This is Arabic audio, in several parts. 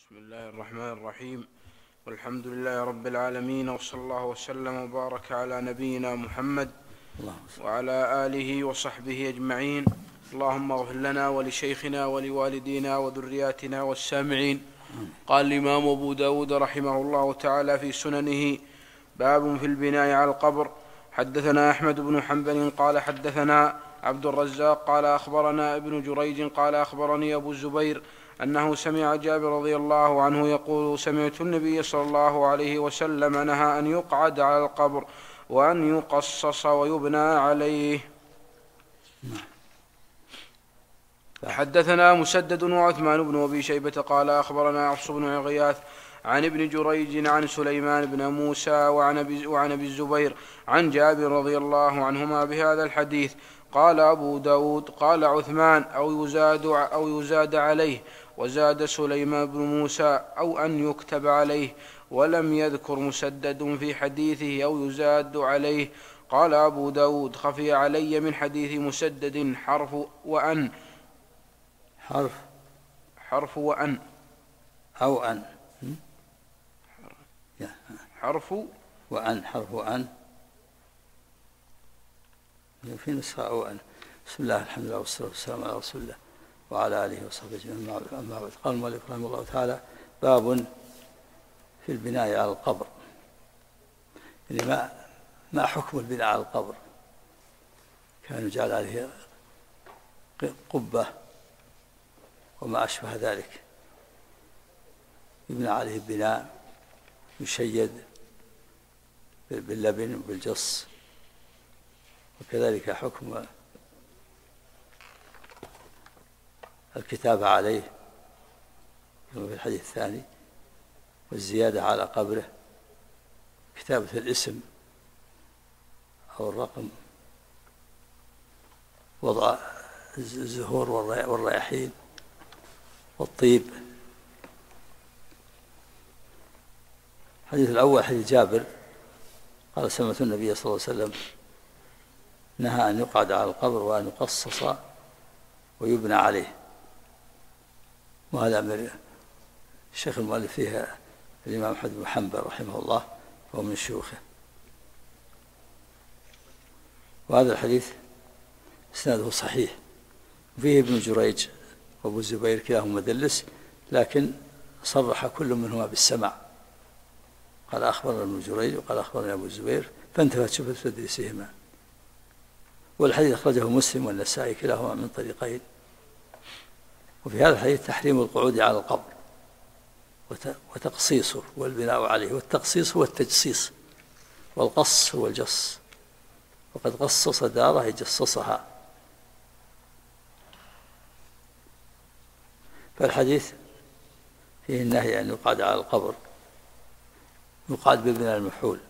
بسم الله الرحمن الرحيم، والحمد لله رب العالمين، وصلى الله وسلم وبارك على نبينا محمد وعلى آله وصحبه أجمعين. اللهم اغفر لنا ولشيخنا ولوالدينا وذرياتنا والسامعين. قال الإمام أبو داود رحمه الله تعالى في سننه: باب في البناء على القبر. حدثنا أحمد بن حنبل قال حدثنا عبد الرزاق قال أخبرنا ابن جريج قال أخبرني أبو الزبير أنه سمع جابر رضي الله عنه يقول: سمعت النبي صلى الله عليه وسلم نهى أن يقعد على القبر وأن يقصص ويبنى عليه. حدثنا مسدد وعثمان بن أبي شيبة قال أخبرنا عفص بن غياث عن ابن جريج عن سليمان بن موسى وعن أبي الزبير عن جابر رضي الله عنهما بهذا الحديث. قال أبو داود: قال عثمان: أو يزاد عليه، وزاد سليمان بن موسى: أو أن يكتب عليه، ولم يذكر مسدد في حديثه أو يزاد عليه. قال أبو داود: خفي علي من حديث مسدد حرف وأن أو أن حرف وأن في نسخة أو أن. بسم الله الحمد لله والصلاة والسلام على رسول الله وعلى آله وصحبه أجمعين. أما بعد، قال المؤلف رحمه الله تعالى: باب في البناء على القبر. يعني ما حكم البناء على القبر؟ كان يجعل عليه قبة وما أشبه ذلك، يبنى عليه بناء يشيد باللبن وبالجص، وكذلك حكم الكتابة عليه كما في الحديث الثاني، والزيادة على قبره، كتابة الاسم أو الرقم، وضع الزهور والرياحين والطيب. الحديث الأول حديث جابر قال: سمعت النبي صلى الله عليه وسلم نهى أن يقعد على القبر وأن يقصص ويبنى عليه. وهذا أمر الشيخ المؤلف فيها الإمام أحمد بن حنبل رحمه الله، وهو من شيوخه. وهذا الحديث إسناده صحيح، فيه ابن جريج وأبو الزبير كلاهما مدلس، لكن صرح كل منهما بالسماع، قال أخبرنا ابن جريج وقال أخبرنا أبو الزبير، فانتفت شبهة تدليسهما. والحديث أخرجه مسلم والنسائي كلاهما من طريقين. وفي هذا الحديث تحريم القعود على القبر وتقصيصه والبناء عليه. والتقصيص هو التجصيص، والقص هو الجص، وقد قصص داره يجصصها. فالحديث فيه النهي أن يقعد على القبر، يقعد بالبناء المحول.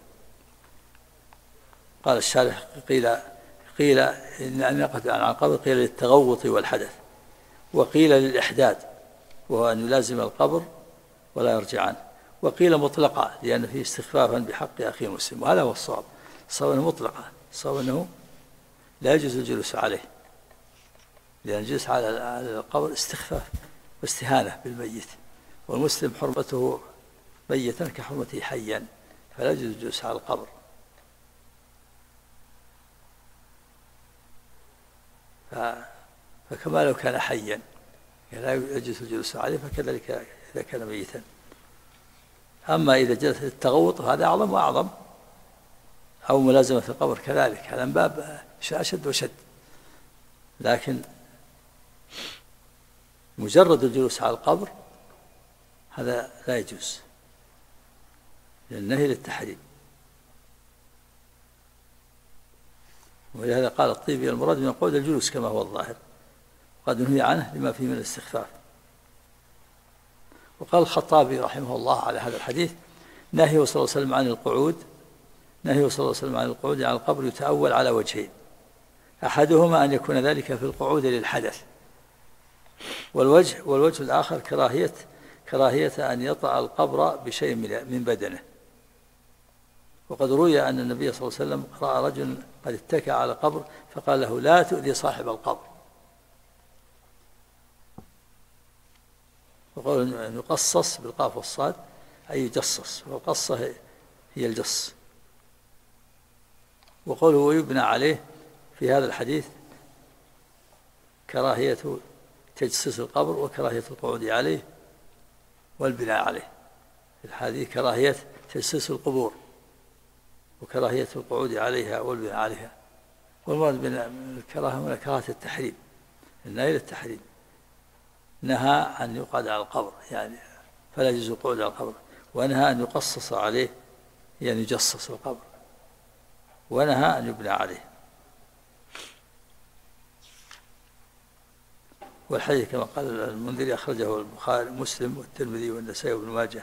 قال الشارح: قيل إن أن يقعد على القبر قيل للتغوط والحدث، وقيل للإحداد وهو أن يلازم القبر ولا يرجع عنه، وقيل مطلقة لأن فيه استخفافا بحق أخي المسلم. وهذا هو الصواب، الصواب أنه مطلقة، الصواب أنه لا يجوز الجلوس عليه، لأن الجلوس على القبر استخفاف واستهانة بالميت، والمسلم حرمته ميتا كحرمته حيا، فلا يجوز الجلوس على القبر. فكما لو كان حيا لا يجوز الجلوس عليه، فكذلك إذا كان ميتا. أما إذا جلس التغوط هذا أعظم وأعظم، أو ملازمة القبر كذلك، هذا من باب أشد وشد. لكن مجرد الجلوس على القبر هذا لا يجوز، لأن النهي للتحريم. ولهذا قال الطيبي: المراد من القعود الجلوس كما هو الظاهر، وقد نهي عنه لما فيه من الاستخفاف. وقال الخطابي رحمه الله على هذا الحديث: نهيه صلى الله عليه وسلم عن القعود على القبر يتأول على وجهين: أحدهما أن يكون ذلك في القعود للحدث، والوجه الآخر كراهية أن يطأ القبر بشيء من بدنه. وقد روي أن النبي صلى الله عليه وسلم رأى رجل قد اتكى على قبر فقال له: لا تؤذي صاحب القبر. وقول يقصص بالقاف والصاد أي يجصص، والقصة هي الجص. وقوله ويبنى عليه في هذا الحديث كراهية تجسيس القبر وكراهية القعود عليه والبناء عليه. الحديث كراهية تجسيس القبور وكراهية القعود عليها والبناء عليها. والمراد بالكراهة هنا كراهة التحريم، النهي للتحريم، نهى أن يقعد على القبر يعني فلا يجوز القعود على القبر، ونهى أن يقصص عليه يعني يجصص القبر، ونهى أن يبنى عليه. والحديث كما قال المنذري أخرجه البخاري مسلم والترمذي والنسائي وابن ماجه.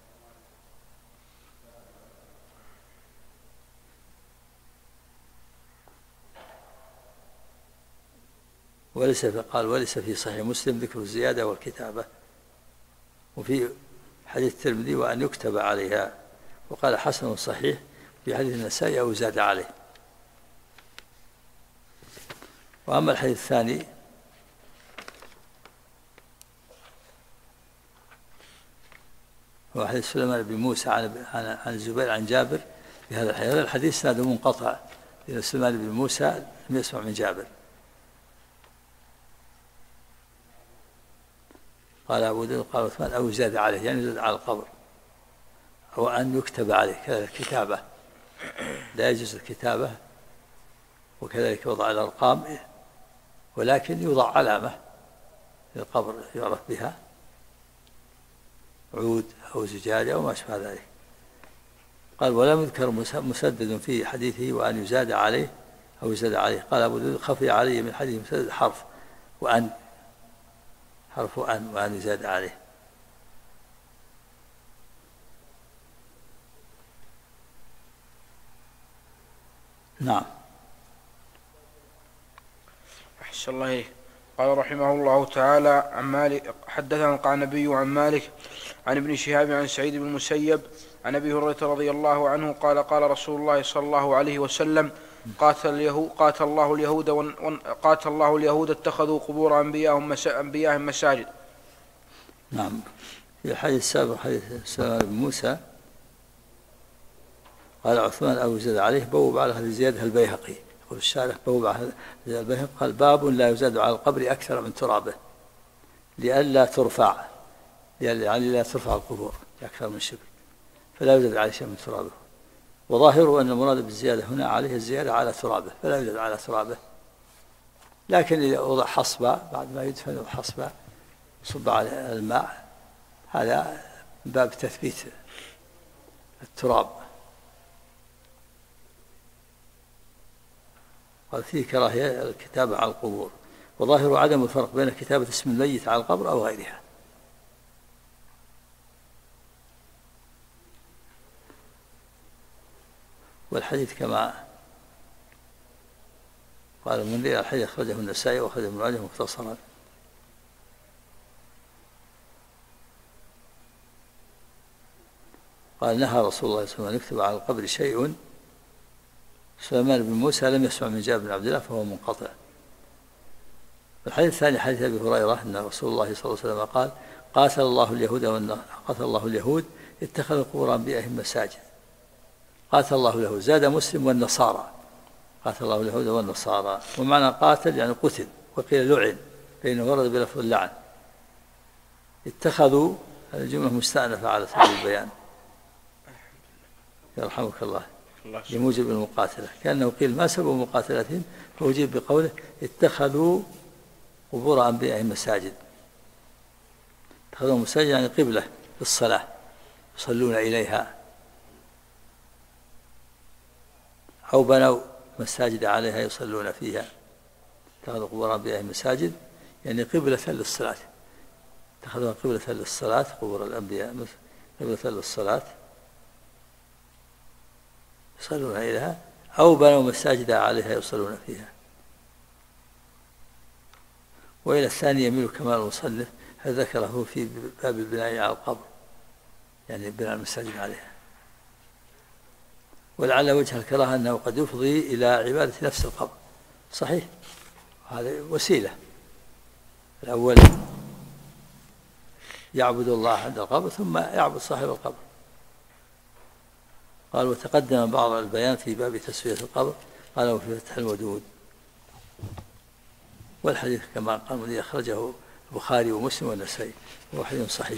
وليس في صحيح مسلم ذكر الزيادة والكتابة. وفي حديث الترمذي وأن يكتب عليها. وقال حسن صحيح في حديث النسائي أو زاد عليه. وأما الحديث الثاني هو حديث سليمان بن موسى عن الزبير عن جابر في هذا الحديث. هذا الحديث سنده منقطع لأن سليمان بن موسى لم يسمع من جابر. قال أبو داود قال عثمان أو زاد عليه يعني زاد على القبر، أو أن يكتب عليه كذلك الكتابة لا يجوز الكتابة، وكذلك وضع الأرقام، ولكن يوضع علامة للقبر يعرف بها عود أو زجاجة أو ما أشبه ذلك. قال ولم يذكر مسدد في حديثه وأن يزاد عليه أو يزاد عليه. قال أبو داود خفي علي من حديث مسدد حرف وأن، حرف أن وأن يزاد عليه. نعم. أحسن الله إليك. قال رحمه الله تعالى عن مالك حدثنا القعنبي عن مالك عن ابن شهاب عن سعيد بن المسيب عن أبي هريرة رضي الله عنه قال قال رسول الله صلى الله عليه وسلم قاتل الله اليهود اتخذوا قبور أنبيائهم مساجد. نعم. في الحديث السابق حديث سليمان بن موسى قال عثمان أو زاد عليه بوب على هذه الزيادة البيهقي، يقول الشارح بوب على هذه البيهقي قال باب لا يزاد على القبر أكثر من ترابه لئلا ترفع، يعني لا ترفع القبور أكثر من شبر، فلا يزاد عليه شيء من ترابه. وظاهره أن المراد بالزيادة هنا عليه الزيادة على ترابه، فلا يزاد على ترابه. لكن إذا وضع حصبة بعد ما يدفن حصبة صب على الماء هذا من باب تثبيت التراب. قال فيه كراهية الكتابة على القبور، وظاهر عدم الفرق بين كتابة اسم الميت على القبر أو غيرها. والحديث كما قال المنذري الحديث أخرجه النسائي وأخرجه ابن ماجه مختصرا. قال نهى رسول الله صلى الله عليه وسلم أن يكتب على القبر شيء. سليمان بن موسى لم يسمع من جابر بن عبد الله فهو منقطع. الحديث الثاني حديث أبي هريرة أن رسول الله صلى الله عليه وسلم قال قاتل الله اليهود اتخذوا قبور أنبيائهم مساجد. قاتل الله اليهود، زاد مسلم والنصارى، قاتل الله اليهود والنصارى. ومعنى قاتل يعني قتل، وقيل لعن فإنه ورد بلفظ اللعن. اتخذوا الجملة مستأنفة على سبيل البيان يرحمك الله لموجب المقاتلة، كأنه قيل ما سبب مقاتلتهم فأجيب بقوله اتخذوا قبور أنبيائهم مساجد. اتخذوا مساجد يعني قبلة للصلاة يصلون إليها، أو بنوا مساجد عليها يصلون فيها. اتخذوا قبور أنبيائهم مساجد يعني قبلة للصلاة، اتخذوا قبلة للصلاة قبور الأنبياء قبلة للصلاة يصلون إليها، أو بنوا مساجد عليها يصلون فيها. وإلى الثاني يميل كمال المصنف ذكره في باب البناء على القبر يعني بناء المساجد عليها. ولعل وجه الكراهة أنه قد يفضي إلى عبادة نفس القبر، صحيح هذه وسيلة. الأول يعبد الله عند القبر ثم يعبد صاحب القبر. قال وتقدم بعض البيان في باب تسوية القبر، قال وفي فتح الودود. والحديث كما قال الذي أخرجه البخاري ومسلم والنسائي وهو حديث صحيح.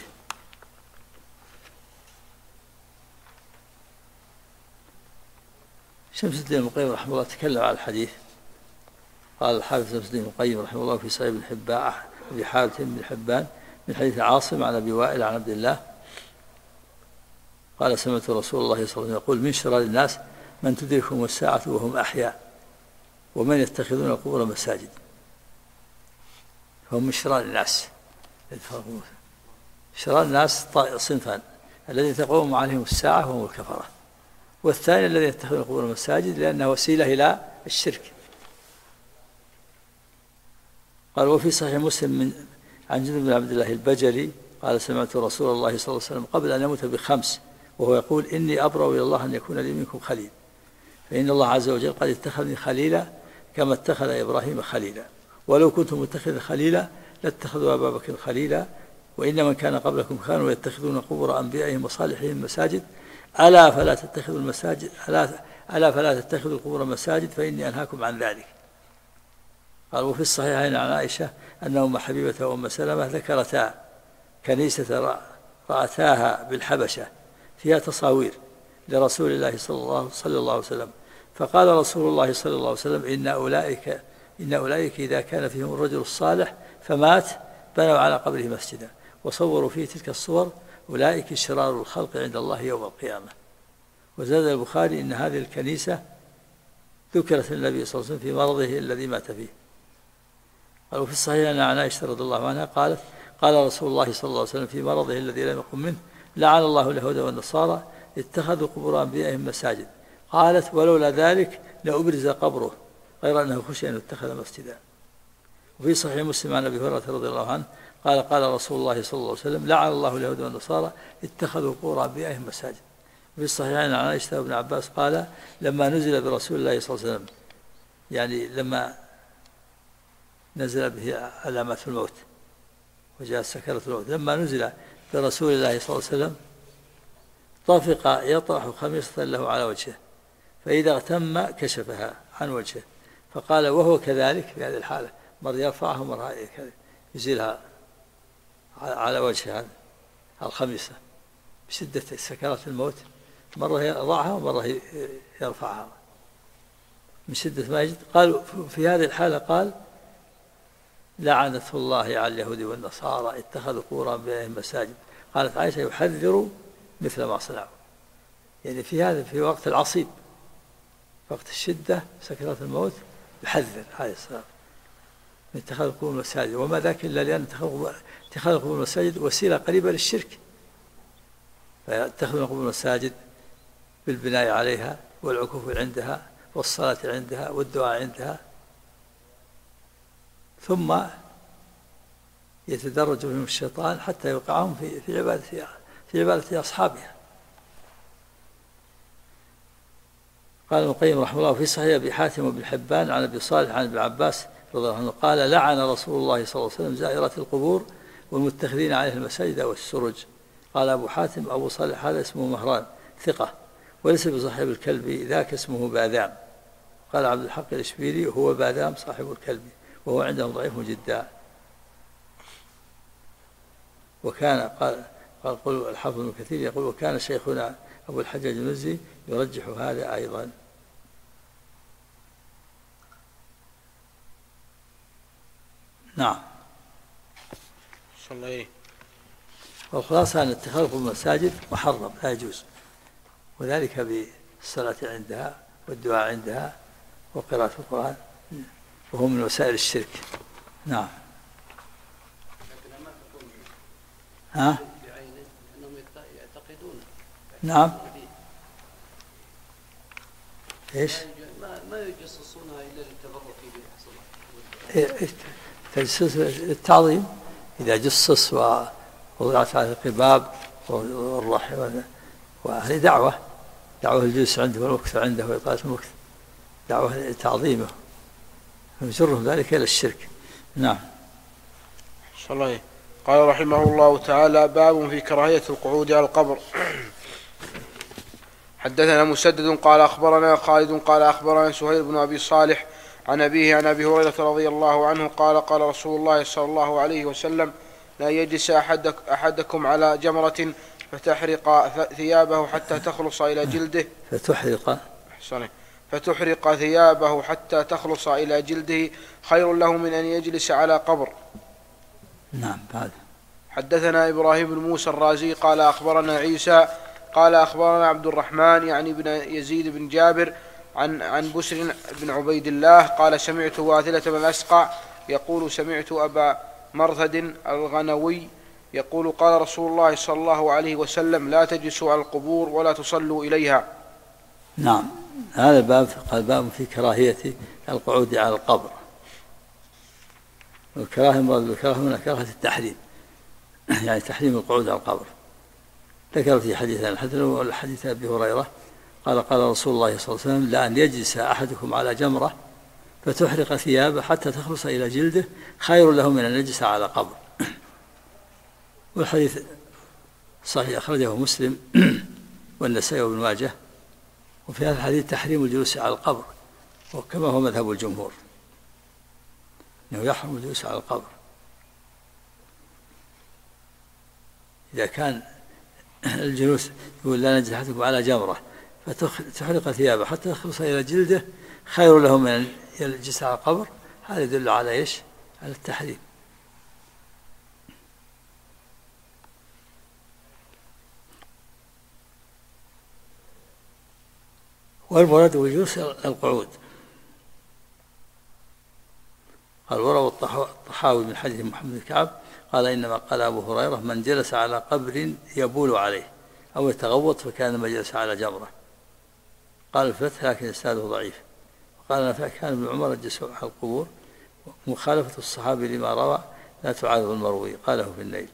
شمس الدين ابن القيم رحمه الله تكلم على الحديث. قال الحافظ شمس الدين ابن القيم رحمه الله في صحيح ابن حبان أبي حاتم بن حبان من حديث عاصم عن أبي وائل عن عبد الله قال سمعت رسول الله صلى الله عليه وسلم يقول من شرار الناس من تدركهم الساعة وهم أحياء ومن يتخذون القبور مساجد. هم من شرار الناس. شرار الناس صنفان: الذين تقوم عليهم الساعة وهم الكفرة، والثاني الذين يتخذون القبور مساجد لأنها وسيلة إلى الشرك. قال وفي صحيح مسلم عن جندب بن عبد الله البجلي قال سمعت رسول الله صلى الله عليه وسلم قبل أن يموت ب5 وهو يقول إني أبرأ إلى الله أن يكون لي منكم خليل، فإن الله عز وجل قد اتخذني خليلا كما اتخذ إبراهيم خليلا، ولو كنت متخذا خليلا لاتخذوا أبا بكر خليلا، وإن من كان قبلكم كانوا يتخذون قبور أنبيائهم وصالحهم مساجد، ألا فلا تتخذوا المساجد ألا فلا تتخذوا القبور مساجد فإني أنهاكم عن ذلك. قال وفي الصحيحين عن عائشة أن أم حبيبة وأم سلمة ذكرتا كنيسة رأتاها بالحبشة فيها تصاوير لرسول الله صلى الله عليه وسلم، فقال رسول الله صلى الله عليه وسلم إن أولئك إذا كان فيهم الرجل الصالح فمات بنوا على قبره مسجدا وصوروا فيه تلك الصور، أولئك شرار الخلق عند الله يوم القيامة. وزاد البخاري إن هذه الكنيسة ذكرت النبي صلى الله عليه وسلم في مرضه الذي مات فيه. قال وفي الصحيح أن عن عائشة رضي الله عنها قالت قال رسول الله صلى الله عليه وسلم في مرضه الذي لم يقم منه لعن الله اليهود والنصارى اتخذوا قبور أنبيائهم مساجد، قالت ولولا ذلك لأبرز قبره غير أنه خشي أن يتخذ مسجدا. وفي صحيح مسلم عن أبي هريرة رضي الله عنه قال رسول الله صلى الله عليه وسلم لعن الله اليهود والنصارى اتخذوا قبور أنبيائهم مساجد. وفي الصحيحين عن عائشة وابن عباس قال لما نزل برسول الله صلى الله عليه وسلم، يعني لما نزل به علامات الموت وجاء سكرة الموت، لما نزل برسول الله صلى الله عليه وسلم طفق يطرح خميصة له على وجهه، فإذا اغتم كشفها عن وجهه، فقال وهو كذلك في هذه الحالة، مرة يرفعها ومرة يزيلها على وجهه الخميصة بشدة سكرات الموت، مرة يضعها ومرة يرفعها من شدة ما يجد. قال في هذه الحالة قال لعنة الله على اليهود والنصارى اتخذوا قبور أنبيائهم مساجد. قالت عائشة يحذر مثل ما صنعوا، يعني في هذا في وقت العصيب وقت الشدة سكرات الموت يحذر عليه السلام من اتخاذ القبور المساجد، وما ذاك إلا لأن اتخاذ القبور المساجد وسيلة قريبة للشرك، فيتخذون القبور المساجد بالبناء عليها والعكوف عندها والصلاة عندها والدعاء عندها، ثم يتدرج بهم الشيطان حتى يوقعهم في عبادة أصحابها. قال ابن القيم رحمه الله في صحيح أبي حاتم وابن حبان عن أبي صالح عن ابن عباس رضي الله عنه قال لعن رسول الله صلى الله عليه وسلم زائرات القبور والمتخذين عليها المساجد والسرج. قال أبو حاتم أبو صالح هذا اسمه مهران ثقة وليس بصاحب الكلب ذاك اسمه باذام. قال عبد الحق الإشبيلي هو باذام صاحب الكلب وهو عندهم ضعيف جدا. وكان قال الحافظ ابن كثير يقول وكان شيخنا أبو الحجاج المزي يرجح هذا أيضا. نعم. صلى. والخلاصة أن اتخاذ المساجد محرم لا يجوز، وذلك بالصلاة عندها والدعاء عندها وقراءة القرآن، وهو من وسائل الشرك. نعم. ها؟ نعم. ايش؟ ما يجسسونها الا للتبرك بها. تجسس التعظيم اذا جسس ووضعت على القباب والرحم، وهذه دعوة الجلوس عنده والمكث عنده وإطالة المكث، دعوة لتعظيمه، فيجرهم ذلك إلى الشرك. نعم. صلى. قال رحمه الله تعالى: باب في كراهية القعود على القبر. حدثنا مسدد قال أخبرنا خالد قال أخبرنا سهيل بن أبي صالح عن أبيه عن أبي هريرة رضي الله عنه قال: قال رسول الله صلى الله عليه وسلم: لا يجلس أحدكم على جمرة فتحرق ثيابه حتى تخلص إلى جلده فتحرق ثيابه حتى تخلص إلى جلده خير له من أن يجلس على قبر. نعم. بعد. حدثنا إبراهيم بن موسى الرازي قال أخبرنا عيسى قال أخبرنا عبد الرحمن يعني بن يزيد بن جابر عن بسر بن عبيد الله قال: سمعت واثلة بن الأسقع يقول: سمعت أبا مرثد الغنوي يقول: قال رسول الله صلى الله عليه وسلم: لا تجلسوا على القبور ولا تصلوا إليها. نعم. هذا الباب قال: باب في كراهية القعود على القبر. والكراهة من كراهة التحريم، يعني تحريم القعود على القبر. ذكر في حديث أبي هريرة قال: قال رسول الله صلى الله عليه وسلم: لا أن يجلس أحدكم على جمرة فتحرق ثيابه حتى تخلص إلى جلده خير له من أن يجلس على قبر. والحديث صحيح، أخرجه مسلم والنسائي وابن ماجه. وفي هذا الحديث تحريم الجلوس على القبر، وكما هو مذهب الجمهور أنه يحرم الجلوس على القبر إذا كان الجلوس يقول: لا نجلس أحدكم على جمرة فتحرق ثيابه حتى تخلص إلى جلده خير له من أن يجلس على القبر. هذا يدل على إيش؟ على التحريم. والمراد بجلوس القعود. قال: وروى الطحاوي من حديث محمد بن كعب قال: إنما قال أبو هريرة: من جلس على قبر يبول عليه أو يتغوط فكان ما جلس على جمرة. قال الفتح لكن إسناده ضعيف. وقال: نفع كان ابن عمر يجلس على القبور، مخالفة الصحابي لما روى لا تعارض المروي. قاله في النيل.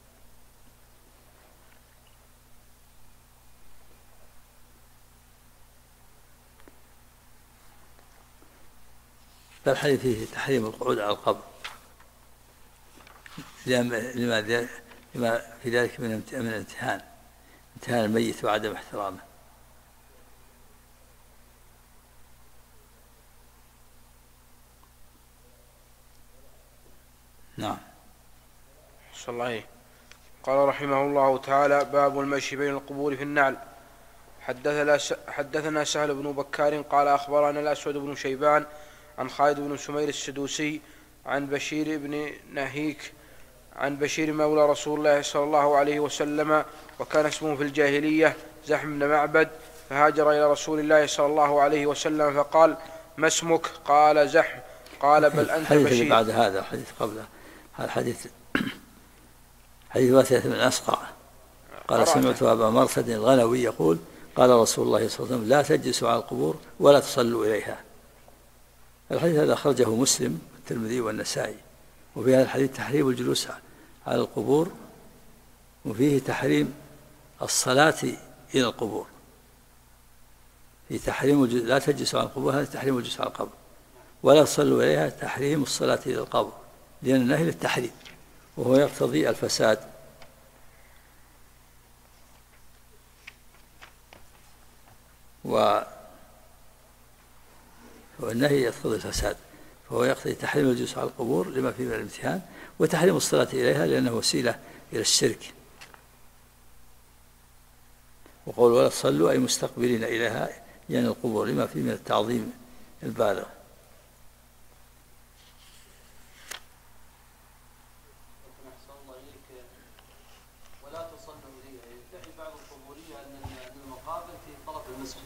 فالحديث فيه تحريم القعود على القبر لما في ذلك من امتهان الميت وعدم احترامه. نعم. صلى الله عليه. قال رحمه الله تعالى: باب المشي بين القبور في النعل. حدثنا سهل بن بكار قال أخبرنا الأسود بن شيبان عن خالد بن سمير السدوسي عن بشير بن نهيك عن بشير مولى رسول الله صلى الله عليه وسلم، وكان اسمه في الجاهلية زحم بن معبد، فهاجر إلى رسول الله صلى الله عليه وسلم فقال: ما اسمك؟ قال: زحم. قال: بل أنت بشير. الحديث بعد هذا الحديث قبله، هذا حديث واثلة بن الأسقع قال: سمعت أبا مرثد الغنوي يقول: قال رسول الله صلى الله عليه وسلم: لا تجلسوا على القبور ولا تصلوا إليها. الحديث هذا أخرجه مسلم والترمذي والنسائي. وفي هذا الحديث تحريم الجلوس على القبور، وفيه تحريم الصلاة إلى القبور. في تحريم لا تجلسوا على القبور، هذا تحريم الجلوس على القبر، ولا تصلوا إليها تحريم الصلاة إلى القبر، لأن النهي للتحريم وهو يقتضي الفساد. والنهي يقتضي الفساد، فهو يقتضي تحريم الجلوس على القبور لما فيه من الامتهان، وتحريم الصلاة إليها لأنه وسيلة إلى الشرك. وقول ولا تصلوا أي مستقبلين إليها يعني القبور لما فيه من التعظيم البالغ. ولا تصلوا إليها يدعي بعض القبورية أن المقابر في طرف المسجد.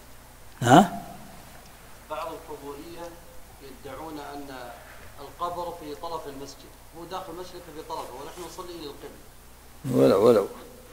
بعض القبورية يدعون أن القبر في طرف المسجد، هو داخل المسجد في طرفه ونحن نصلي إلى القبلة. ولو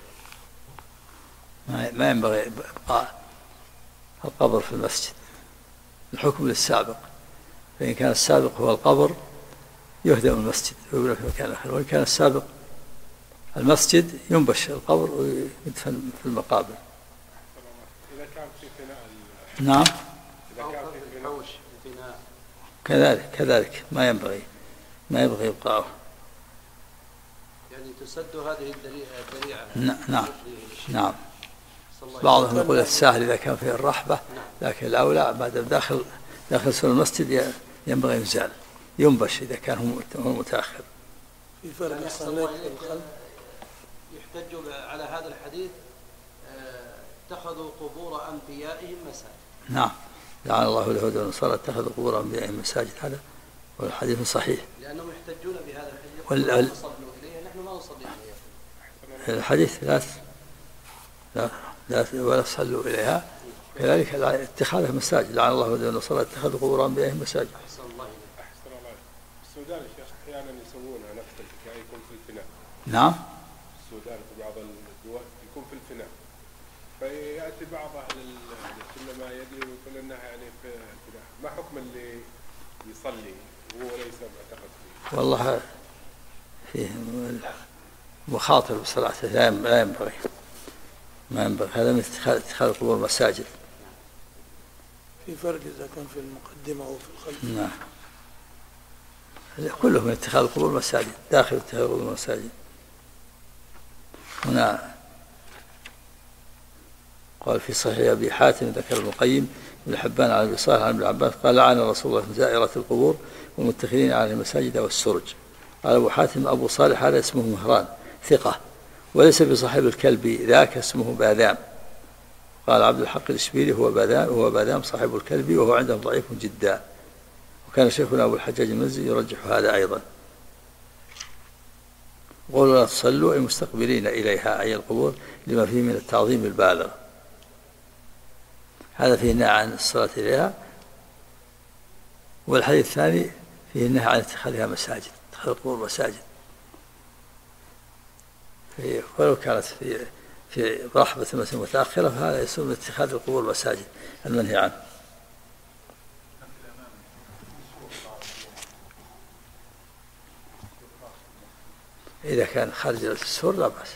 ما ينبغي إبقاء القبر في المسجد، الحكم للسابق، فإن كان السابق هو القبر يهدم المسجد ويبنى في مكان آخر، وإن كان السابق المسجد ينبش القبر ويدفن في المقابر. إذا كان في فناء نعم. إذا كان في الحوش فناء كذلك ما ينبغي إبقاؤه. يعني تسد هذه الذريعة. نعم نعم. بعضهم يقول الساهل إذا كان فيه الرحبة، لكن الأولى ما دام داخل سور المسجد ينبغي ينزال، ينبش إذا كان هو متأخر. في فرق الصلاة والخلف. يحتج على هذا الحديث اتخذوا قبور أنبيائهم مساجد. نعم، لعن الله اليهود والنصارى اتخذوا قبور أنبيائهم مساجد، هذا والحديث صحيح. لأنهم يحتجون بهذا الحديث نصلوا إليها، نحن ما نصلي إليها. الحديث لا ولا تصلوا إليها، كذلك اتخاذها مساجد، لعن الله اليهود والنصارى اتخذوا قبور أنبيائهم مساجد. أحسن الله السودان يا شيخ أحيانا يسوونها نفس الحكاية، يكون في الفناء. نعم. السودان في بعض الدول يكون في الفناء، فيأتي بعض أهل السنة ما يدري ويقول أنها يعني في الفناء، ما حكم اللي يصلي وهو ليس معتقد فيه؟ والله فيه مخاطر بصراحة، لا ينبغي، ما ينبغي، هذا من اتخاذ قبور مساجد. في فرق إذا كان في المقدمة أو في الخلف. نعم، كله من اتخاذ القبور مساجد، داخل اتخاذ القبور مساجد. هنا قال في صحيح أبي حاتم ذكر ابن القيم ابن حبان عن أبي صالح عن ابن عباس قال لعن رسول الله زائرة القبور والمتخذين على المساجد والسرج. قال أبو حاتم أبو صالح هذا اسمه مهران ثقة، وليس بصاحب الكلب ذاك اسمه باذام. قال عبد الحق الإشبيلي هو باذام صاحب الكلب، وهو عندهم ضعيف جدا. وكان شيخنا أبو الحجاج المزي يرجح هذا أيضا. قولوا لا تصلوا المستقبلين إليها، أي القبور، لما فيه من التعظيم البالغ. هذا فيه النهي عن الصلاة إليها. والحديث الثاني فيه النهي عن اتخاذها مساجد، اتخاذ القبور مساجد، ولو كانت في رحبة مثل متأخرة، فهذا يصير من اتخاذ القبور مساجد المنهي عنه. إذا كان خارج السور لا بأس،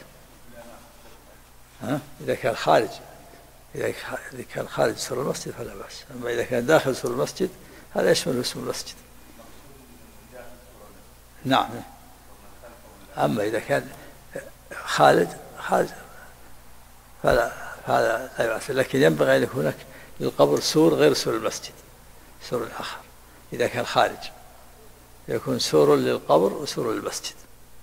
إذا كان خارج، إذا كان خارج سور المسجد فلا بأس. أما إذا كان داخل سور المسجد هذا يشمل اسم المسجد. نعم. أما إذا كان خارج فلا لا بأس، لكن ينبغي أن يكون للقبر سور غير سور المسجد، سور آخر. إذا كان خارج يكون سور للقبر وسور للمسجد.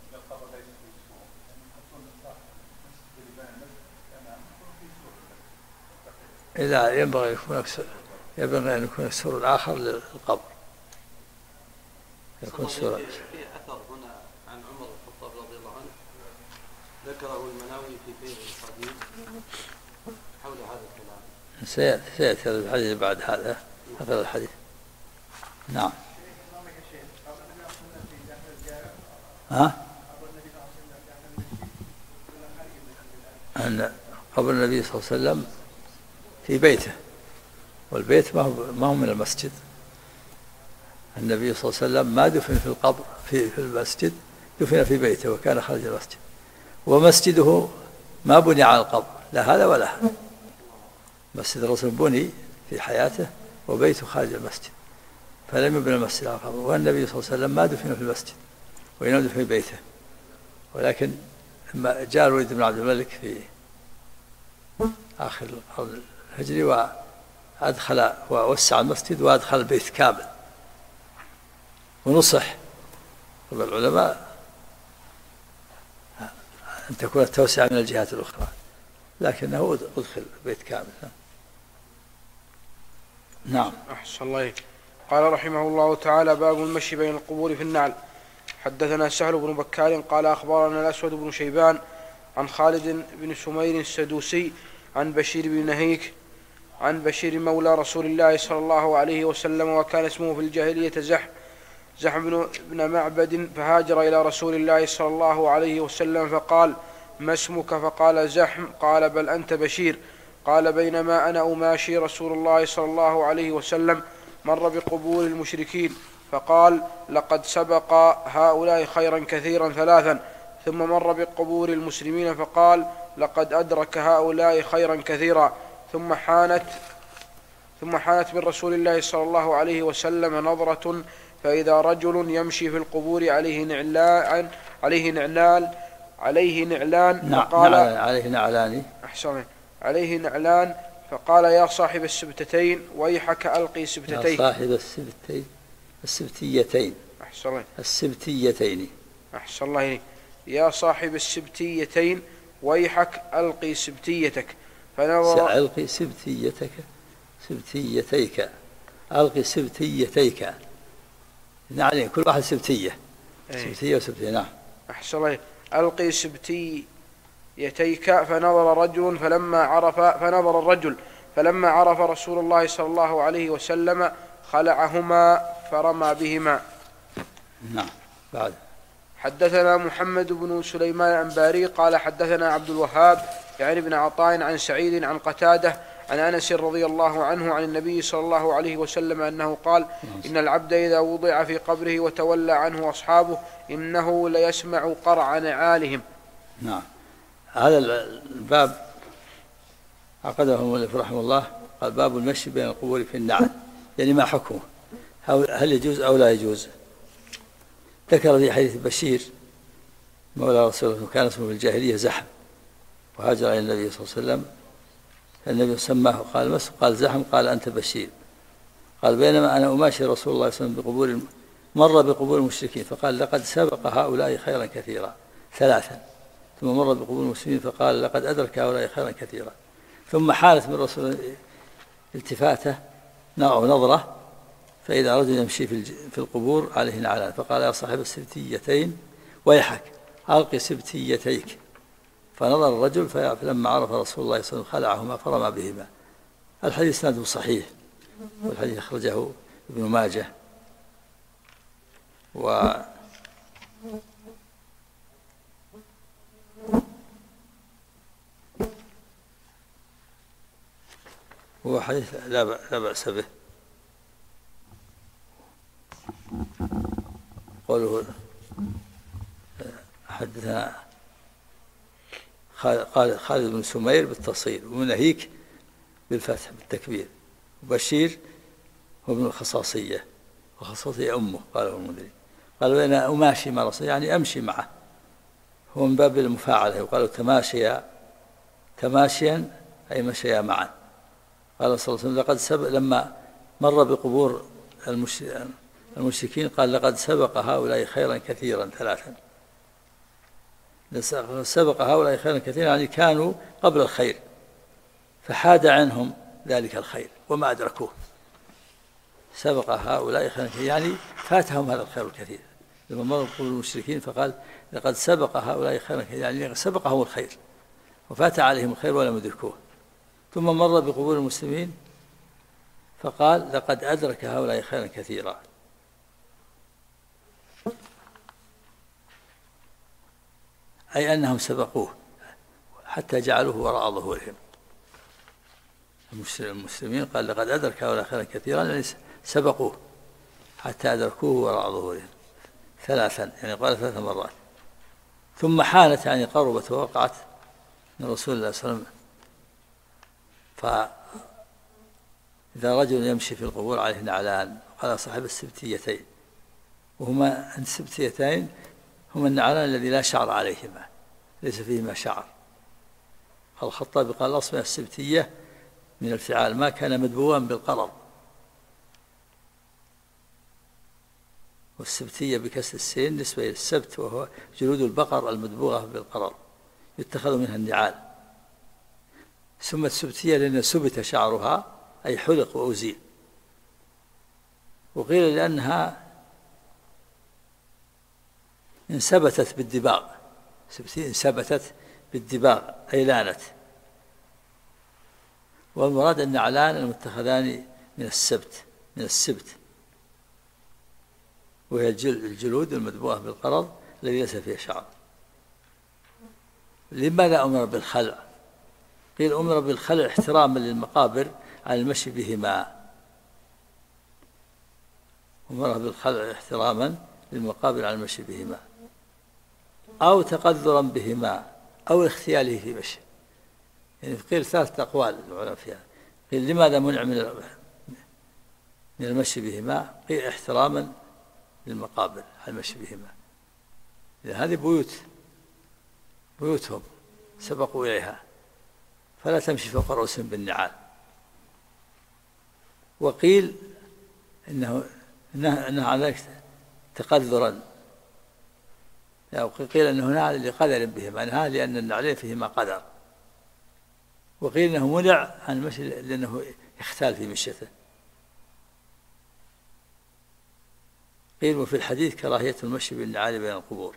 إذا ينبغي أن يكون سور آخر للقبر، يكون سور. في أثر هنا عن عمر الخطاب رضي الله عنه ذكره المناوي في فيه القديم حول هذا الكلام. سيأتي الحديث بعد هذا الحديث. نعم. أن قبر النبي صلى الله عليه وسلم في بيته، والبيت ما هو من المسجد. النبي صلى الله عليه وسلم ما دفن في القبر في المسجد، دفن في بيته وكان خارج المسجد. ومسجده ما بني على القبر، لا هذا ولا هذا. مسجد الرسول بني في حياته وبيته خارج المسجد، فلم يبنى المسجد على القبر. والنبي صلى الله عليه وسلم ما دفن في المسجد وإنما دفن في بيته. ولكن لما جاء الوليد بن عبد الملك في آخر القرن الهجري وأدخل ووسع المسجد وأدخل البيت كامل، ونصح العلماء أن تكون التوسعة من الجهات الأخرى، لكنه أدخل البيت كامل. نعم. أحسن الله إليك. قال رحمه الله تعالى: باب المشي بين القبور في النعل. حدثنا سهل بن بكار قال أخبرنا الأسود بن شيبان عن خالد بن سمير السدوسي عن بشير بن نهيك عن بشير مولى رسول الله صلى الله عليه وسلم، وكان اسمه في الجاهلية زحم بن معبد، فهاجر إلى رسول الله صلى الله عليه وسلم فقال: ما اسمك؟ فقال: زحم. قال: بل أنت بشير. قال: بينما أنا أماشي رسول الله صلى الله عليه وسلم مر بقبور المشركين فقال: لقد سبق هؤلاء خيرا كثيرا ثلاثا. ثم مر بقبور المسلمين فقال: لقد أدرك هؤلاء خيرا كثيرا. ثم حانت من رسول الله صلى الله عليه وسلم نظرة، فإذا رجل يمشي في القبور عليه نعلان عليه نعلان فقال عليه نعلان أحسن عليه نعلان فقال يا صاحب السبتتين ويحك ألقي سبتتين. يا صاحب السبتيتين أحسن السبتيتين أحسن الله يا صاحب السبتيتين ويحك ألقي سبتيتك فنظر ألقي سبتيتيك ألقي سبتيتيك يعني كل واحد سبتية سبتية وسبتية. نعم أحسن الله ألقي سبتيتيك فنظر الرجل فلما عرف رسول الله صلى الله عليه وسلم خلعهما فرمى بهما. نعم. بعد حدثنا محمد بن سليمان الأنباري قال حدثنا عبد الوهاب يعني بن عطاء عن سعيد عن قتادة عن أنس رضي الله عنه عن النبي صلى الله عليه وسلم أنه قال إن العبد إذا وضع في قبره وتولى عنه أصحابه إنه ليسمع قرع نعالهم. نعم. هذا الباب عقده المؤلف رحمه الله قال باب المشي بين القبور في النعل، يعني ما حكمه، هل يجوز أو لا يجوز. ذكر في حديث بشير مولى رسول الله كان اسمه في الجاهلية زحم وهاجر إلى النبي صلى الله عليه وسلم فالنبي سماه قال زحم قال أنت بشير. قال بينما أنا أماشي رسول الله صلى الله عليه وسلم مر بقبور المشركين فقال لقد سبق هؤلاء خيرا كثيرا ثلاثا، ثم مر بقبور المسلمين فقال لقد أدرك هؤلاء خيرا كثيرا، ثم حالت من رسول التفاته أو نظرة فإذا رجل يمشي في القبور عليه نعلان فقال يا صاحب السبتيتين ويحك ألقي سبتيتيك. فنظر الرجل فلما عرف رسول الله صلى الله عليه وسلم خلعهما فرمى بهما. الحديث سنده صحيح والحديث أخرجه ابن ماجه هو حديث لا بأس به. قوله حدثنا خالد بن سمير بالتصير ومنهيك بالفتح بالتكبير، وبشير هو ابن الخصاصية وخصاصية أمه قاله المنذري. قال وأنا أماشي مع رسول يعني أمشي معه، هو من باب المفاعلة وقالوا تماشيا أي مشيا معا. قال صلى الله عليه وسلم لقد سبق لما مر بقبور المشركين قال لقد سبق هؤلاء خيرا كثيرا ثلاثا. سبق هؤلاء خيرا كثيرا يعني كانوا قبل الخير فحاد عنهم ذلك الخير وما أدركوه. سبق هؤلاء خيرا كثيرا يعني فاتهم هذا الخير الكثير. لما مر بقبور المشركين فقال لقد سبق هؤلاء خيرا كثيرا يعني سبقهم الخير وفات عليهم الخير ولم يدركوه. ثم مر بقبور المسلمين فقال لقد أدرك هؤلاء خيرا كثيرا. أي أنهم سبقوه حتى جعلوه وراء ظهورهم. المسلمين قال لقد أدرك هؤلاء خيرا كثيرا يعني سبقوه حتى أدركوه وراء ظهورهم ثلاثا، يعني قال 3 مرات. ثم حانت يعني قربت ووقعت من رسول الله صلى الله عليه وسلم. فإذا رجل يمشي في القبور عليه نعلان قال صاحب السبتيتين، وهما السبتيتين هما النعلان الذي لا شعر عليهما ليس فيهما شعر. الخطابي قال الأصل من السبتية من الفعال ما كان مدبوغا بالقرض، والسبتية بكسر السين نسبة إلى السبت وهو جلود البقر المدبوغة بالقرض يتخذ منها النعال. سمت سبتية لأن سبت شعرها أي حلق وأزيل، وقيل لأنها انسبتت بالدباغ، سبتية انسبتت بالدباغ أي لانت. والمراد النعلان المتخذان من السبت وهي الجلود المدبوغة بالقرض الذي ليس فيه شعر. لماذا أمر بالخلع؟ قيل أمر بالخلع احتراما للمقابر على المشي بهما. أمر بالخلع احتراما للمقابر على المشي بهما أو تقذرا بهما أو اختياله في مشي. يعني قيل 3 أقوال العلماء فيها. قيل لماذا منع من المشي بهما؟ قيل احتراما للمقابر على المشي بهما، هذه بيوت بيوتهم سبقوا إليها، فلا تمشي فوق رؤوسهم بالنعال. وقيل إنه على ذلك تقذرا، قيل أنه نعل لقدر بهما، لأن النعلين فيهما قدر. وقيل أنه منع عن المشي لأنه يختال في مشيته. قيل وفي الحديث كراهية المشي بالنعال بين القبور.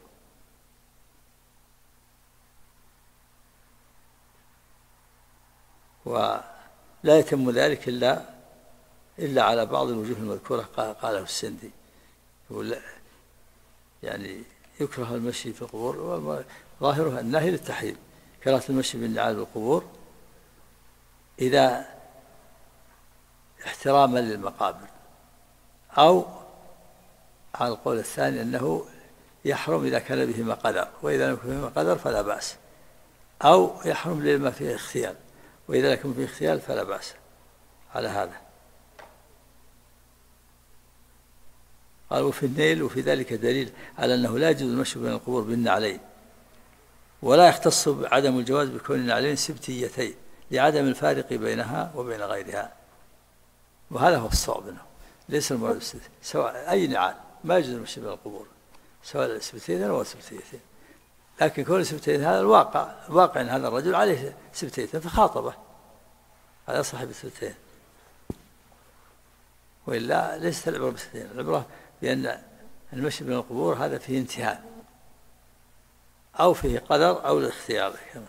ولا يتم ذلك إلا على بعض الوجوه المذكورة قاله السندي، يقول يعني يكره المشي في القبور، وظاهرها النهي للتحريم، كراهة المشي بالنعال بالقبور إذا احتراما للمقابر، أو على القول الثاني أنه يحرم إذا كان بهما قدر، وإذا لم يكن بهما قدر فلا بأس، أو يحرم لما فيه اختيال، وإذا لم فيه اختيال فلا بأس على هذا. قال وفي النيل وفي ذلك دليل على أنه لا يجوز المشي بين القبور بالنعلين، ولا يختص بعدم الجواز بكون النعلين سبتيتين لعدم الفارق بينها وبين غيرها. وهذا هو الصواب منه، ليس المراد سواء أي نعال ما يجوز المشي بين القبور، سواء سبتين أو سبتيتين، لكن كون سبتين هذا الواقع أن هذا الرجل عليه سبتيتين فخاطبه على صاحب السبتين، وإلا ليست العبرة بالسبتين، العبرة بأن المشي بين القبور هذا فيه انتهاء أو فيه قدر أو الاختيار كمان.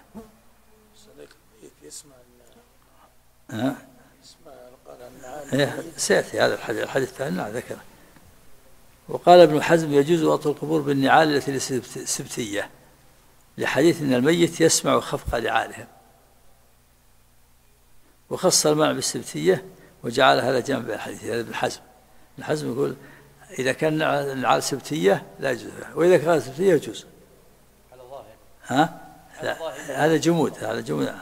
سيأتي هذا الحديث الثاني ذكره. وقال ابن حزم يجوز وطء القبور بالنعال التي ليست سبتية، لحديث أن الميت يسمع خفق نعالهم، وخص المنع بالسبتية وجعل هذا جنب الحديث. هذا ابن حزم. ابن حزم يقول إذا كان النعال سبتية لا يجوز، وإذا كانت سبتية يجوز. على الظاهر. هذا جمود، هذا جمود.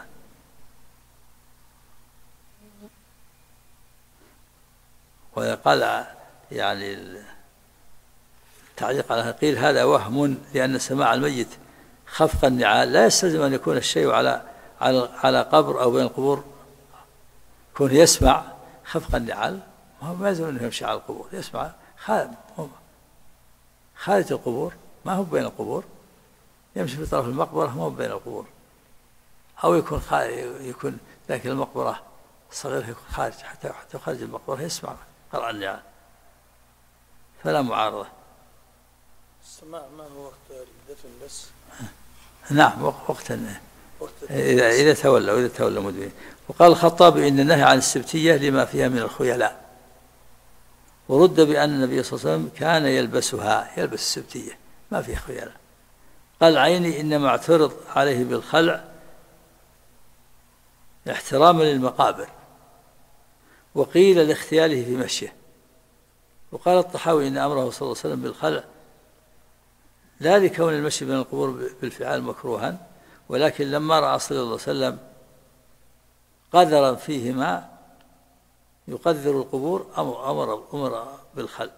وقال يعني التعليق على قيل هذا وهم، لأن سماع الميت خفق النعال لا يستلزم أن يكون الشيء على قبر أو بين القبور. كون يسمع خفق النعال ما يلزم أنه يمشي على القبور، يسمع خارج القبور، ما هو بين القبور، يمشي في طرف المقبرة ما هو بين القبور، أو يكون ذاك المقبرة صغير يكون خارج، حتى خارج المقبرة يسمع قرع النعال، فلا معارضة. السماع ما هو وقت الدفن بس؟ نعم وقت إذا تولى مدبرين. وقال الخطابي إن النهي عن السبتية لما فيها من الخيلاء، ورد بأن النبي صلى الله عليه وسلم كان يلبس السبتية ما فيها خيلاء. قال العيني إنما اعترض عليه بالخلع احتراما للمقابر، وقيل لاختياله في مشيه. وقال الطحاوي إن أمره صلى الله عليه وسلم بالخلع لا لكون المشي بين القبور بالفعال مكروها، ولكن لما رأى صلى الله عليه وسلم قدرا فيهما يقدر القبور أمر بالخلع.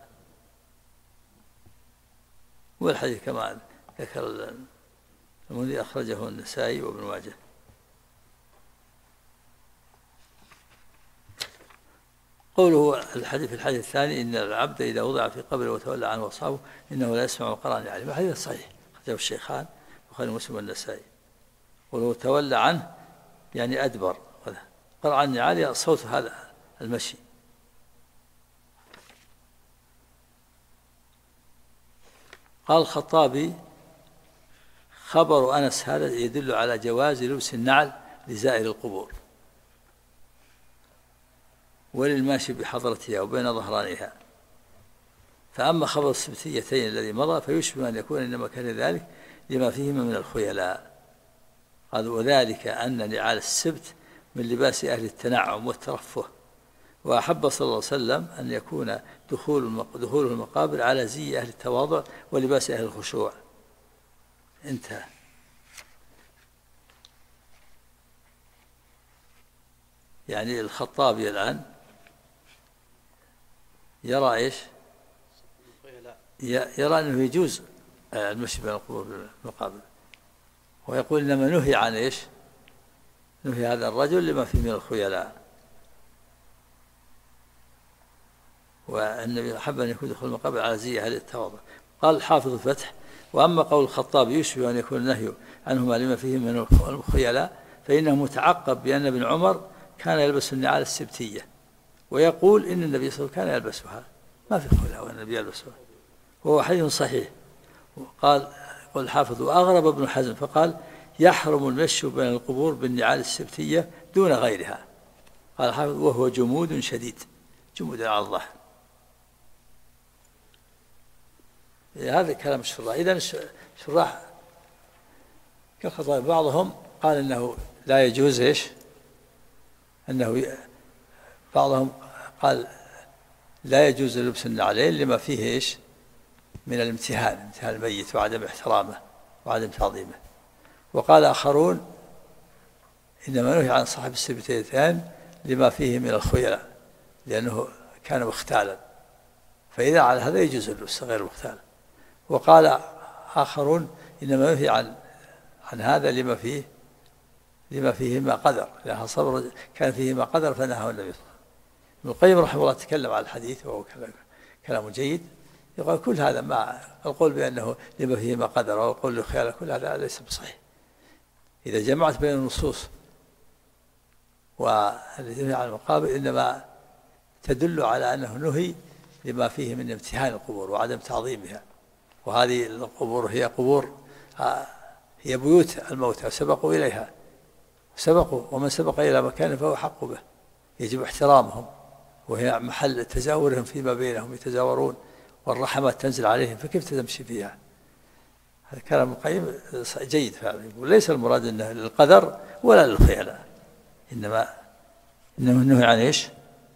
والحديث كما ذكر المنذر أخرجه النسائي وابن ماجه. قوله الحديث في الحديث الثاني إن العبد إذا وضع في قبره وتولى عنه أصحابه إنه لا يسمع قرآن عليه، الحديث صحيح أخرجه الشيخان البخاري ومسلم والنسائي. ولو تولى عنه يعني أدبر، قرآن عالي صوت هذا المشي. قال الخطابي خبر أنس هذا يدل على جواز لبس النعل لزائر القبور وللماشي بحضرتها وبين ظهرانها. فأما خبر السبتيتين الذي مضى فيشبه أن يكون إنما كان ذلك لما فيهما من الخيلاء. قال وذلك أن نعال السبت من لباس أهل التنعم والترفه، وأحب صلى الله عليه وسلم أن يكون دخول المقابر على زي أهل التواضع ولباس أهل الخشوع. انتهى. يعني الخطابي الآن يرى إيش؟ يرى أنه يجوز المشي بين القبور بالمقابر، ويقول إنما نهي عن إيش؟ نهي هذا الرجل لما فيه من الخيلاء، والنبي أحب أن يكون دخول المقابر على زي أهل التواضع. قال الحافظ الفتح: وأما قول الخطاب يشبه أن يكون النهي عنهما لما فيه من الخيلاء فإنه متعقب بأن ابن عمر كان يلبس النعال السبتية، ويقول إن النبي صلى الله عليه وسلم كان يلبسها، ما في خيلاء والنبي يلبسها، وهو حديث صحيح. قال الحافظ: وأغرب ابن حزم فقال: يحرم المشي بين القبور بالنعال السبتية دون غيرها. قال الحافظ: وهو جمود شديد، جمود على الظهر. هذا كلام الشراح. إذن الشراح كالخطأ بعضهم قال إنه لا يجوز إيش؟ بعضهم قال لا يجوز لبس النعلين لما فيه إيش؟ من امتهان الميت وعدم احترامه وعدم تعظيمه. وقال آخرون إنما نهي عن صاحب السبتيتين لما فيه من الخيلاء لأنه كان مختالا، فإذا على هذا يجوز اللبس غير مختال. وقال آخرون إنما نهي عن هذا لما فيه ما قدر، لأن صبر كان فيه ما قدر فنهى النبي صلى الله عليه وسلم. ابن القيم رحمه الله تكلم على الحديث وهو كلام جيد. يقول كل هذا ما القول بأنه لما فيه ما قدر والقول للخيال كل هذا ليس بصحيح. إذا جمعت بين النصوص والذي على المقابل إنما تدل على أنه نهي لما فيه من امتهان القبور وعدم تعظيمها، وهذه القبور هي بيوت الموتى وسبقوا إليها، ومن سبق إلى مكان فهو حق به، يجب احترامهم، وهي محل تزاورهم فيما بينهم، يتزاورون والرحمات تنزل عليهم، فكيف تمشي فيها؟ هذا كلام القيم جيد فعلا. وليس المراد انه للقدر ولا للخيلاء، انما النهي عن ايش؟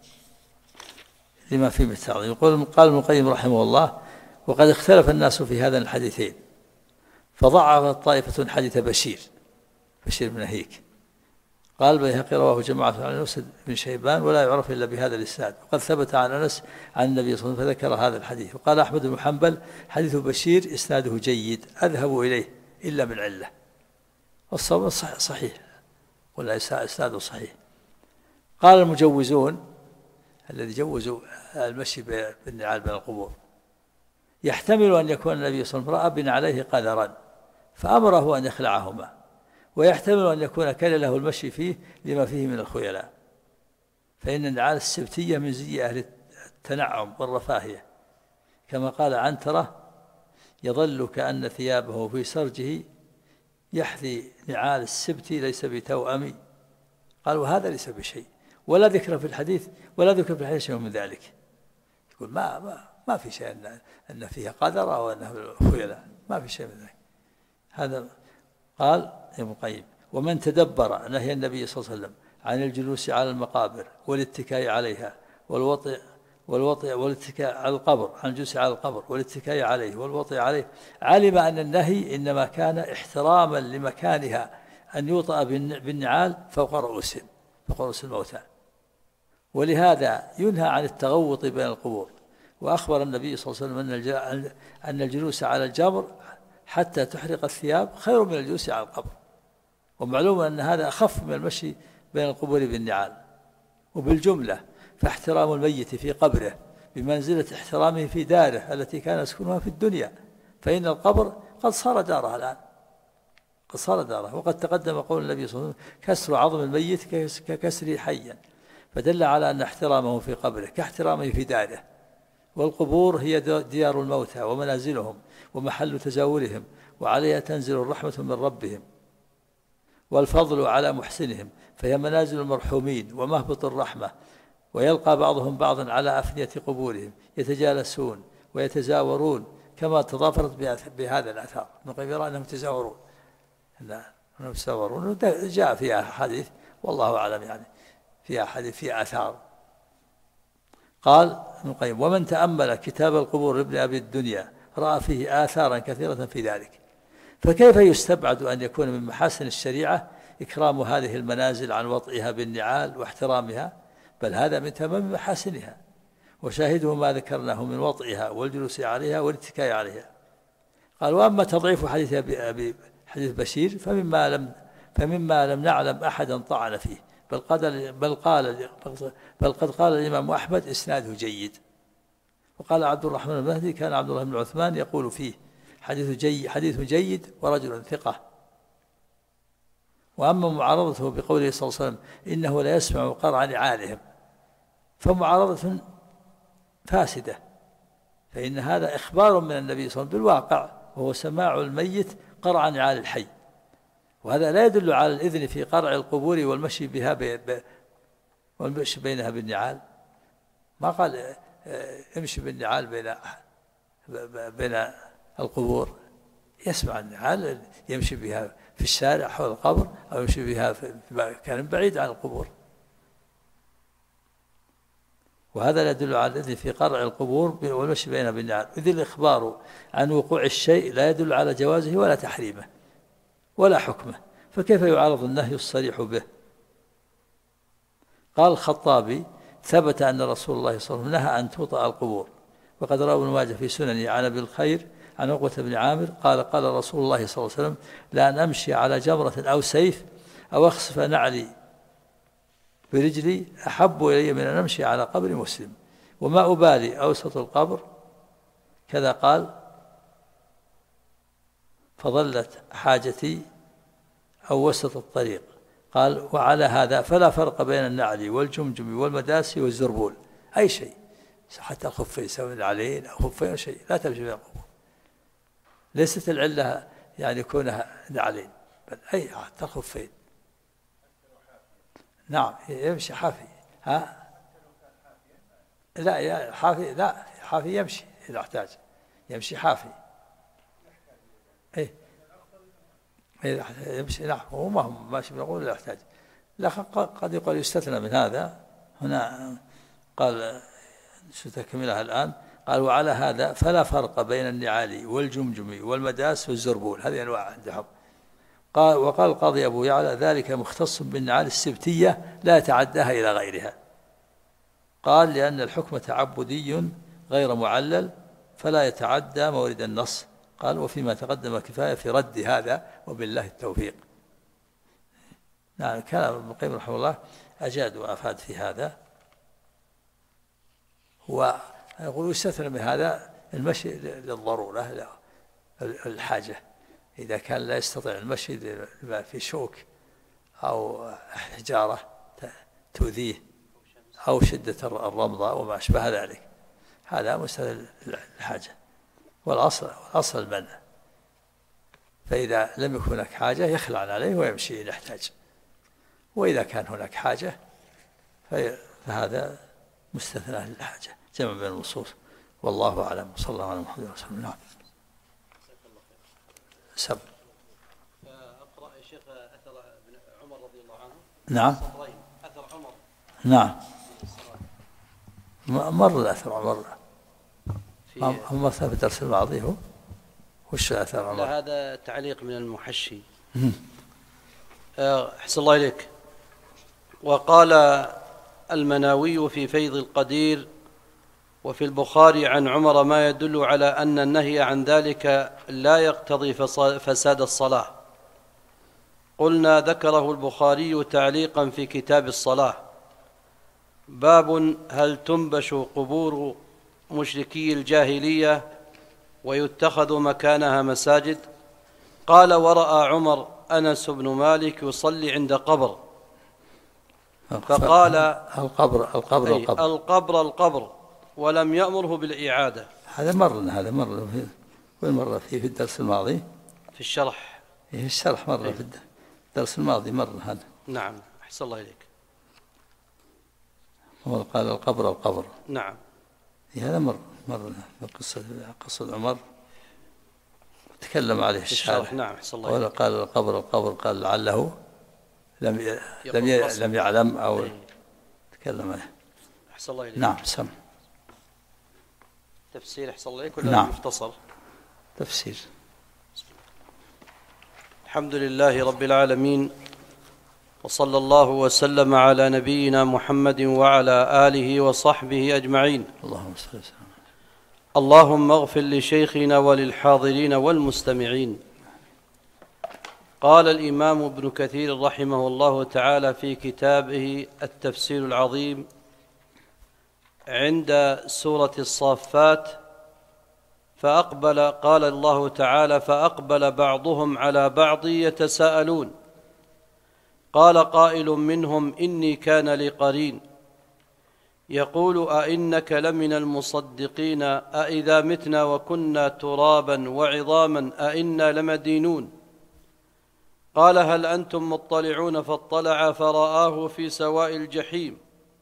لما فيه من التعظيم. قال ابن القيم رحمه الله: وقد اختلف الناس في هذا الحديثين، فضعف طائفة حديث بشير بن نهيك. قال البيهقي: رواه جماعة عن أنس بن شيبان ولا يعرف إلا بهذا الإسناد، وقد ثبت عن أنس عن النبي صلى الله عليه وسلم فذكر هذا الحديث. وقال أحمد بن حنبل: حديث بشير إسناده جيد، أذهب إليه إلا من علة. والصواب صحيح، ولا إسناده صحيح. قال المجوزون الذي جوزوا المشي بالنعال بين القبور: يحتمل أن يكون النبي صلى الله عليه وسلم رأى بنعليه قدرا فأمره أن يخلعهما، ويحتمل أن يكون كان له المشي فيه لما فيه من الخيلاء، فإن النعال السبتية من زي أهل التنعم والرفاهية، كما قال عنترة: يظل كأن ثيابه في سرجه يحذي نعال السبت ليس بتوأم. قال: وهذا ليس بشيء، ولا ذكر في الحديث شيء من ذلك. يقول ما في شيء أن فيها قدر أو أنه خيلاء، ما في شيء من ذلك. هذا قال ابن القيم: ومن تدبر نهي النبي صلى الله عليه وسلم عن الجلوس على المقابر والاتكاء عليها والوطئ والاتكاء على القبر، عن الجلوس على القبر والاتكاء عليه والوطئ عليه، علم أن النهي إنما كان احتراما لمكانها أن يوطأ بالنعال فوق رؤوس الموتى، ولهذا ينهى عن التغوط بين القبور. وأخبر النبي صلى الله عليه وسلم أن الجلوس على الجمر حتى تحرق الثياب خير من الجلوس على القبر، ومعلوم أن هذا أخف من المشي بين القبور بالنعال. وبالجملة فاحترام الميت في قبره بمنزلة احترامه في داره التي كان يسكنها في الدنيا، فإن القبر قد صار داره الآن، وقد تقدم قول النبي صلى الله عليه وسلم: كسر عظم الميت ككسره حيا، فدل على أن احترامه في قبره كاحترامه في داره. والقبور هي ديار الموتى ومنازلهم ومحل تزاورهم، وعليها تنزل الرحمة من ربهم والفضل على محسنهم، فهي منازل المرحومين ومهبط الرحمة. ويلقى بعضهم بعضا على أفنية قبورهم يتجالسون ويتزاورون، كما تضافرت بهذا الآثار. ابن القيم يرى أنهم يتزاورون، جاء فيها حديث والله أعلم، يعني فيها حديث فيها آثار. قال ابن القيم: ومن تأمل كتاب القبور لابن أبي الدنيا رأى فيه آثارا كثيرة في ذلك، فكيف يستبعد أن يكون من محاسن الشريعة إكرام هذه المنازل عن وطئها بالنعال واحترامها، بل هذا من تمام محاسنها، وشاهده ما ذكرناه من وطئها والجلوس عليها والاتكاء عليها. قال: وأما تضعيف حديث حديث بشير فمما لم نعلم أحدا طعن فيه، بل قد قال الإمام أحمد إسناده جيد. وقال عبد الرحمن المهدي كان عبد الله بن عثمان يقول فيه حديث جيد ورجل ثقة. وأما معارضته بقوله صلى الله عليه وسلم إنه لا يسمع قرع نعالهم، فمعارضة فاسدة، فإن هذا إخبار من النبي صلى الله عليه وسلم بالواقع، وهو سماع الميت قرع نعال الحي، وهذا لا يدل على الإذن في قرع القبور والمشي بينها بالنعال. ما قال امشي بالنعال بين القبور، يسمع النعال يمشي بها في الشارع حول القبر أو يمشي بها في مكان بعيد عن القبور، وهذا لا يدل على الإذن في قرع القبور والمشي بينها بالنعال، إذ الإخبار عن وقوع الشيء لا يدل على جوازه ولا تحريمه ولا حكمه، فكيف يعارض النهي الصريح به؟ قال الخطابي ثبت أن رسول الله صلى الله عليه وسلم نهى أن توطأ القبور، وقد روى ابن ماجه في سننه عن أبي الخير عن عقبة بن عامر قال رسول الله صلى الله عليه وسلم لأن أمشي على جمرة أو سيف أو أخسف نعلي برجلي أحب إلي من أن أمشي على قبر مسلم، وما أبالي أوسط القبر كذا قال فظلت حاجتي أو وسط الطريق. قال وعلى هذا فلا فرق بين النعل والجمجم والمداسي والزربول، أي شيء حتى الخفين سواء النعلين أو خفين شيء لا تمشي بين القبور، ليست العلة يعني كونها نعلين بل أي حتى الخفين. نعم يمشي حافي. ها لا يا حافي، لا حافي يمشي إذا احتاج، يمشي حافي. يمشي نعم، هو ما هم ماشي بنقول لا يحتاج، لكن قد يقول يستثنى من هذا. هنا قال ستكملها الآن، قال وعلى هذا فلا فرق بين النعال والجمجم والمداس والزربول، هذه أنواع عندهم. وقال القاضي أبو يعلى ذلك مختص بالنعال السبتية لا يتعداها إلى غيرها، قال لأن الحكم تعبدي غير معلل فلا يتعدى مورد النص. قال وفيما تقدم كفاية في رد هذا وبالله التوفيق. نعم كلام ابن القيم رحمه الله أجاد وأفاد في هذا، ويقول يستثنى من هذا المشي للضرورة الحاجة، إذا كان لا يستطيع المشي لما في شوك أو حجارة تؤذيه أو شدة الرمضة وما أشبه ذلك، هذا مستثنى الحاجة، والأصل المنع، فإذا لم يكن هناك حاجة يخلع عليه ويمشي إن احتاج، وإذا كان هناك حاجة فهذا مستثنى للحاجة، جمع بين النصوص. والله أعلم، صلى الله على محمد رسول الله. نعم. سب. أقرأ يا شيخ أثر ابن عمر رضي الله عنه. نعم. أثر عمر. نعم. مر الأثر عمر. هم في الدرس الماضي هو وش أثر عمر؟ هذا تعليق من المحشي. أحسن الله إليك. وقال المناوي في فيض القدير وفي البخاري عن عمر ما يدل على أن النهي عن ذلك لا يقتضي فساد الصلاة. قلنا ذكره البخاري تعليقا في كتاب الصلاة، باب هل تنبش قبور مشركي الجاهلية ويتخذ مكانها مساجد؟ قال ورأى عمر أنس بن مالك يصلي عند قبر فقال القبر ولم يأمره بالإعادة. هذا مر في الدرس الماضي في الشرح. الشرح مر في الدرس الماضي مر هذا. نعم أحسن الله إليك. هو قال القبر. نعم هذا مر قصة عمر تكلم عليه الشارح. نعم أحسن الله إليك. قال القبر قال لعله لم يعلم أو تكلم عليه. أحسن الله إليك. نعم سم. تفسير أحسن الله إليك ولا نعم. مختصر؟ تفسير. الحمد لله رب العالمين، وصلى الله وسلم على نبينا محمد وعلى آله وصحبه أجمعين. اللهم اغفر لشيخنا وللحاضرين والمستمعين. قال الإمام ابن كثير رحمه الله تعالى في كتابه التفسير العظيم عند سورة الصافات: قال الله تعالى: فأقبل بعضهم على بعض يتساءلون قال قائل منهم إني كان لي قرين يقول أئنك لمن المصدقين أئذا متنا وكنا ترابا وعظاما أئنا لمدينون قال هل أنتم مطلعون فاطلع فرآه في سواء الجحيم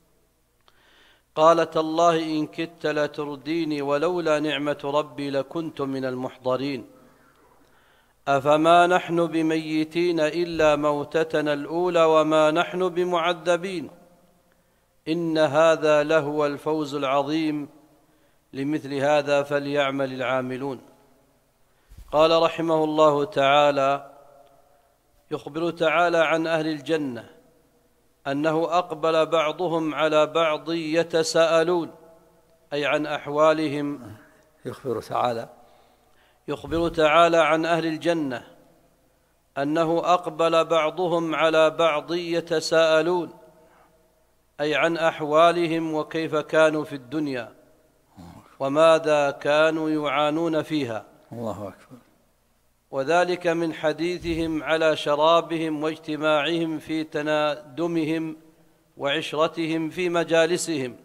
قال تالله إن كدت لترديني ولولا نعمة ربي لكنت من المحضرين أفما نحن بميتين إلا موتتنا الأولى وما نحن بمعذبين إن هذا لهو الفوز العظيم لمثل هذا فليعمل العاملون. قال رحمه الله تعالى: يخبر تعالى عن أهل الجنة أنه أقبل بعضهم على بعض يتساءلون، أي عن أحوالهم. يخبر تعالى عن أهل الجنة أنه أقبل بعضهم على بعض يتساءلون، أي عن أحوالهم وكيف كانوا في الدنيا وماذا كانوا يعانون فيها. الله أكبر. وذلك من حديثهم على شرابهم واجتماعهم في تنادمهم وعشرتهم في مجالسهم،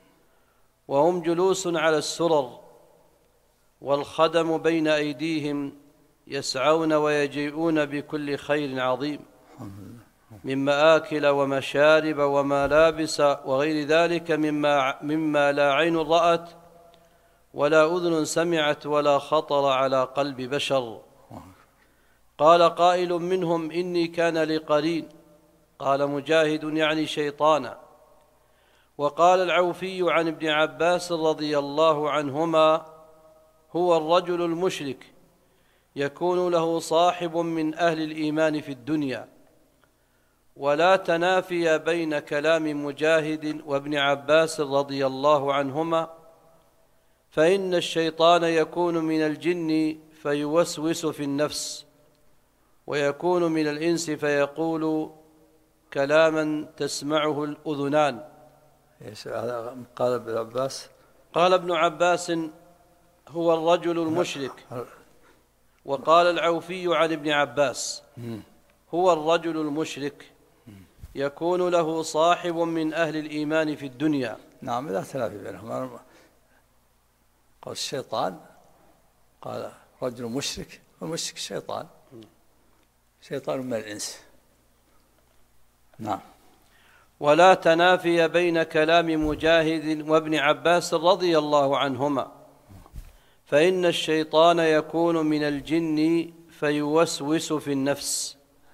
وهم جلوس على السرر والخدم بين أيديهم يسعون ويجيئون بكل خير عظيم من مآكل ومشارب وملابس وغير ذلك مما لا عين رأت ولا أذن سمعت ولا خطر على قلب بشر. قال قائل منهم إني كان لي قرين، قال مجاهد يعني شيطانا. وقال العوفي عن ابن عباس رضي الله عنهما: هو الرجل المشرك يكون له صاحب من أهل الإيمان في الدنيا. ولا تنافي بين كلام مجاهد وابن عباس رضي الله عنهما، فإن الشيطان يكون من الجن فيوسوس في النفس، ويكون من الإنس فيقول كلاما تسمعه الأذنان. قال ابن عباس: قال ابن عباس: هو الرجل المشرك. وقال العوفي عن ابن عباس: هو الرجل المشرك يكون له صاحب من أهل الإيمان في الدنيا. نعم، لا تنافي بينهم. قال الشيطان، قال رجل مشرك، والمشرك الشيطان، شيطان من الإنس. نعم. ولا تنافي بين كلام مجاهد وابن عباس رضي الله عنهما، فإن الشيطان يكون من الجن فيوسوس في النفس،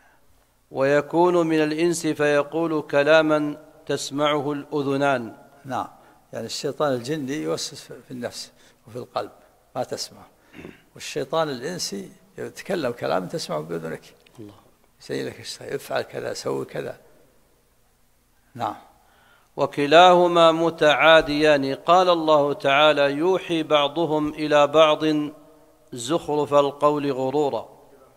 ويكون من الإنس فيقول كلاما تسمعه الأذنان. نعم، يعني الشيطان الجني يوسوس في النفس وفي القلب ما تسمع، والشيطان الإنسي يتكلم كلام تسمعه بأذنك، يسأل لك افعل كذا سوي كذا. نعم. وكلاهما متعاديان. قال الله تعالى: يوحي بعضهم إلى بعض زخرف القول غرورا.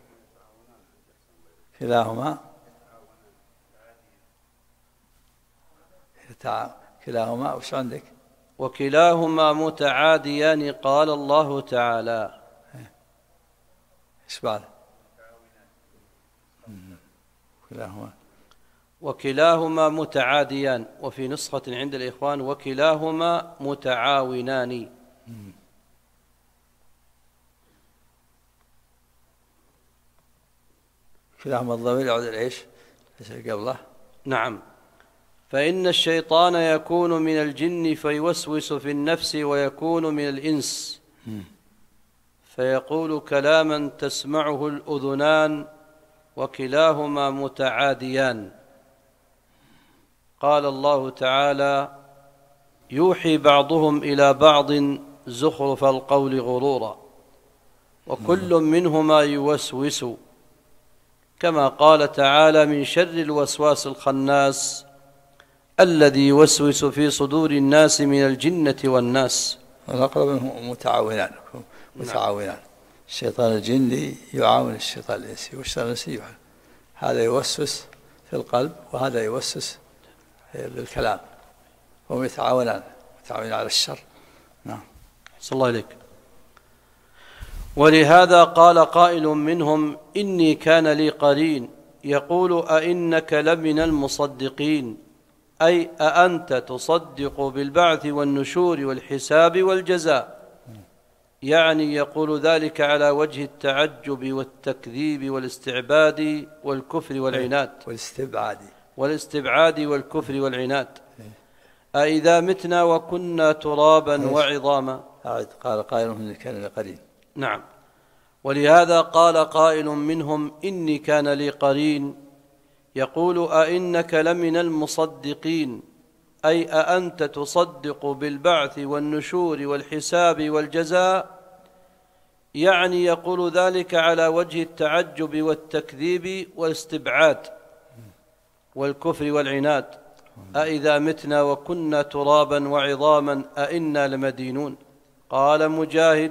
كلاهما وش عندك؟ وكلاهما متعاديان. قال الله تعالى: ايش بعد؟ وكلاهما متعاديان. وفي نسخة عند الإخوان: وكلاهما متعاونان. كلاهما الضمير يعود إيش قبله؟ نعم. فإن الشيطان يكون من الجن فيوسوس في النفس، ويكون من الإنس فيقول كلاما تسمعه الأذنان، وكلاهما متعاديان. قال الله تعالى: يوحي بعضهم إلى بعض زخرف القول غرورا، وكل منهما يوسوس، كما قال تعالى: من شر الوسواس الخناس الذي يوسوس في صدور الناس من الجنة والناس. الأقرب منهم متعاونان. الشيطان الجني يعاون الشيطان الإنسي، والشيطان الإنسي هذا يوسوس في القلب وهذا يوسوس بالكلام، وهم يتعاونان على الشر. نعم. صلى الله عليك. ولهذا قال قائل منهم: إني كان لي قرين يقول أئنك لمن المصدقين، أي أأنت تصدق بالبعث والنشور والحساب والجزاء، يعني يقول ذلك على وجه التعجب والتكذيب والاستعباد والكفر والعناد والاستبعاد والكفر والعناد. أإذا متنا وكنا ترابا وعظاما. قال قائل منهم: كان لي قرين. نعم. ولهذا قال قائل منهم: إني كان لي قرين يقول أئنك لمن المصدقين، أي أأنت تصدق بالبعث والنشور والحساب والجزاء، يعني يقول ذلك على وجه التعجب والتكذيب والاستبعاد والكفر والعناد. أإذا متنا وكنا ترابا وعظاما أئنا لمدينون. قال مجاهد